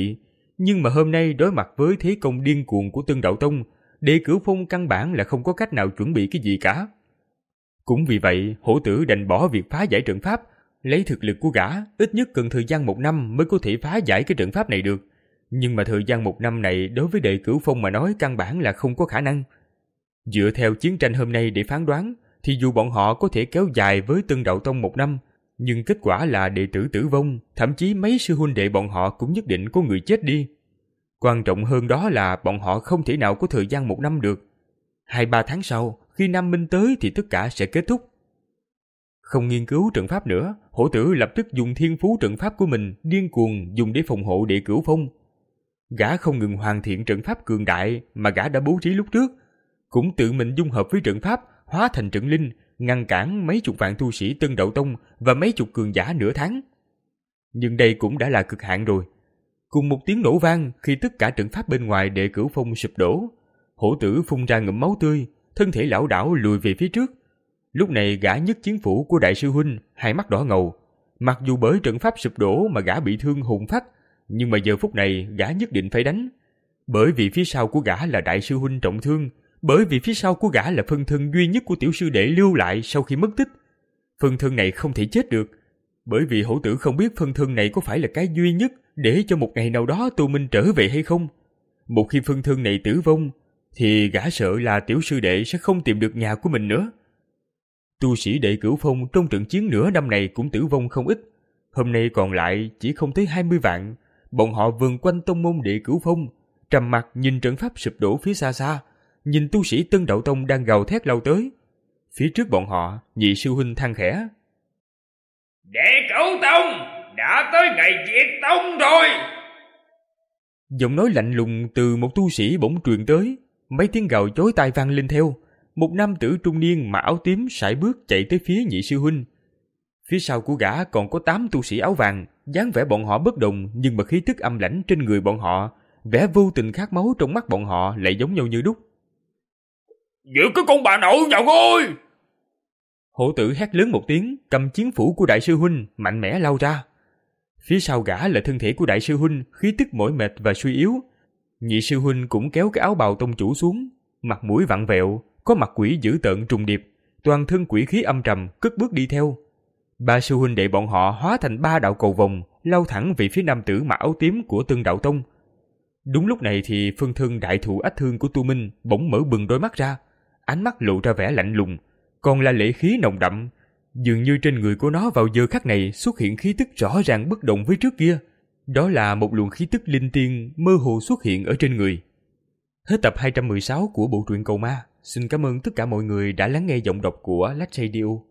Nhưng mà hôm nay đối mặt với thế công điên cuồng của Tân Đạo Tông, Đệ Cửu Phong căn bản là không có cách nào chuẩn bị cái gì cả. Cũng vì vậy, hổ tử đành bỏ việc phá giải trận pháp, lấy thực lực của gã, ít nhất cần thời gian một năm mới có thể phá giải cái trận pháp này được. Nhưng mà thời gian một năm này đối với Đệ Cửu Phong mà nói căn bản là không có khả năng. Dựa theo chiến tranh hôm nay để phán đoán, thì dù bọn họ có thể kéo dài với Tân Đạo Tông một năm, nhưng kết quả là đệ tử tử vong, thậm chí mấy sư huynh đệ bọn họ cũng nhất định có người chết đi. Quan trọng hơn đó là bọn họ không thể nào có thời gian một năm được. Hai ba tháng sau, khi Nam Minh tới thì tất cả sẽ kết thúc. Không nghiên cứu trận pháp nữa, hổ tử lập tức dùng thiên phú trận pháp của mình điên cuồng dùng để phòng hộ Đệ Cửu Phong. Gã không ngừng hoàn thiện trận pháp cường đại mà gã đã bố trí lúc trước, cũng tự mình dung hợp với trận pháp, hóa thành trận linh, ngăn cản mấy chục vạn tu sĩ Tân Đạo Tông và mấy chục cường giả nửa tháng. Nhưng đây cũng đã là cực hạn rồi. Cùng một tiếng nổ vang, khi tất cả trận pháp bên ngoài Đệ Cửu Phong sụp đổ, hổ tử phun ra ngụm máu tươi, thân thể lảo đảo lùi về phía trước. Lúc này gã nhấc chiến phủ của đại sư huynh, hai mắt đỏ ngầu. Mặc dù bởi trận pháp sụp đổ mà gã bị thương hồn phách, nhưng mà giờ phút này gã nhất định phải đánh. Bởi vì phía sau của gã là đại sư huynh trọng thương, bởi vì phía sau của gã là phân thân duy nhất của tiểu sư đệ lưu lại sau khi mất tích. Phân thân này không thể chết được, bởi vì hổ tử không biết phân thân này có phải là cái duy nhất để cho một ngày nào đó Tô Minh trở về hay không. Một khi phân thân này tử vong, thì gã sợ là tiểu sư đệ sẽ không tìm được nhà của mình nữa. Tu sĩ Đệ Cửu Phong trong trận chiến nửa năm này cũng tử vong không ít. Hôm nay còn lại chỉ không tới hai mươi vạn. Bọn họ vần quanh tông môn Đệ Cửu Phong, trầm mặt nhìn trận pháp sụp đổ phía xa xa, nhìn tu sĩ Tân Đạo Tông đang gào thét lao tới. Phía trước bọn họ, nhị sư huynh than khẽ: Đệ Cửu Tông đã tới ngày diệt tông rồi. Giọng nói lạnh lùng từ một tu sĩ bỗng truyền tới, mấy tiếng gào chói tai vang lên theo. Một nam tử trung niên mặc áo tím sải bước chạy tới phía nhị sư huynh. Phía sau của gã còn có tám tu sĩ áo vàng, dáng vẻ bọn họ bất đồng nhưng mà khí tức âm lãnh trên người bọn họ, vẻ vô tình khát máu trong mắt bọn họ lại giống nhau như đúc. Giữ cái con bà nội nhà ngươi! Hổ tử hét lớn một tiếng, cầm chiến phủ của đại sư huynh mạnh mẽ lao ra. Phía sau gã là thân thể của đại sư huynh, khí tức mỏi mệt và suy yếu. Nhị sư huynh cũng kéo cái áo bào tông chủ xuống, mặt mũi vặn vẹo, có mặt quỷ dữ tợn trùng điệp, toàn thân quỷ khí âm trầm, cất bước đi theo. Ba sư huynh đệ bọn họ hóa thành ba đạo cầu vồng, lao thẳng về phía nam tử mặc áo tím của Tân Đạo Tông. Đúng lúc này thì phân thân đại thụ ách thương của Tu Minh bỗng mở bừng đôi mắt ra, ánh mắt lộ ra vẻ lạnh lùng, còn là lệ khí nồng đậm. Dường như trên người của nó vào giờ khắc này xuất hiện khí tức rõ ràng bất đồng với trước kia. Đó là một luồng khí tức linh tiên mơ hồ xuất hiện ở trên người. Hết tập hai trăm mười sáu của bộ truyện Cầu Ma. Xin cảm ơn tất cả mọi người đã lắng nghe giọng đọc của Lách Radio.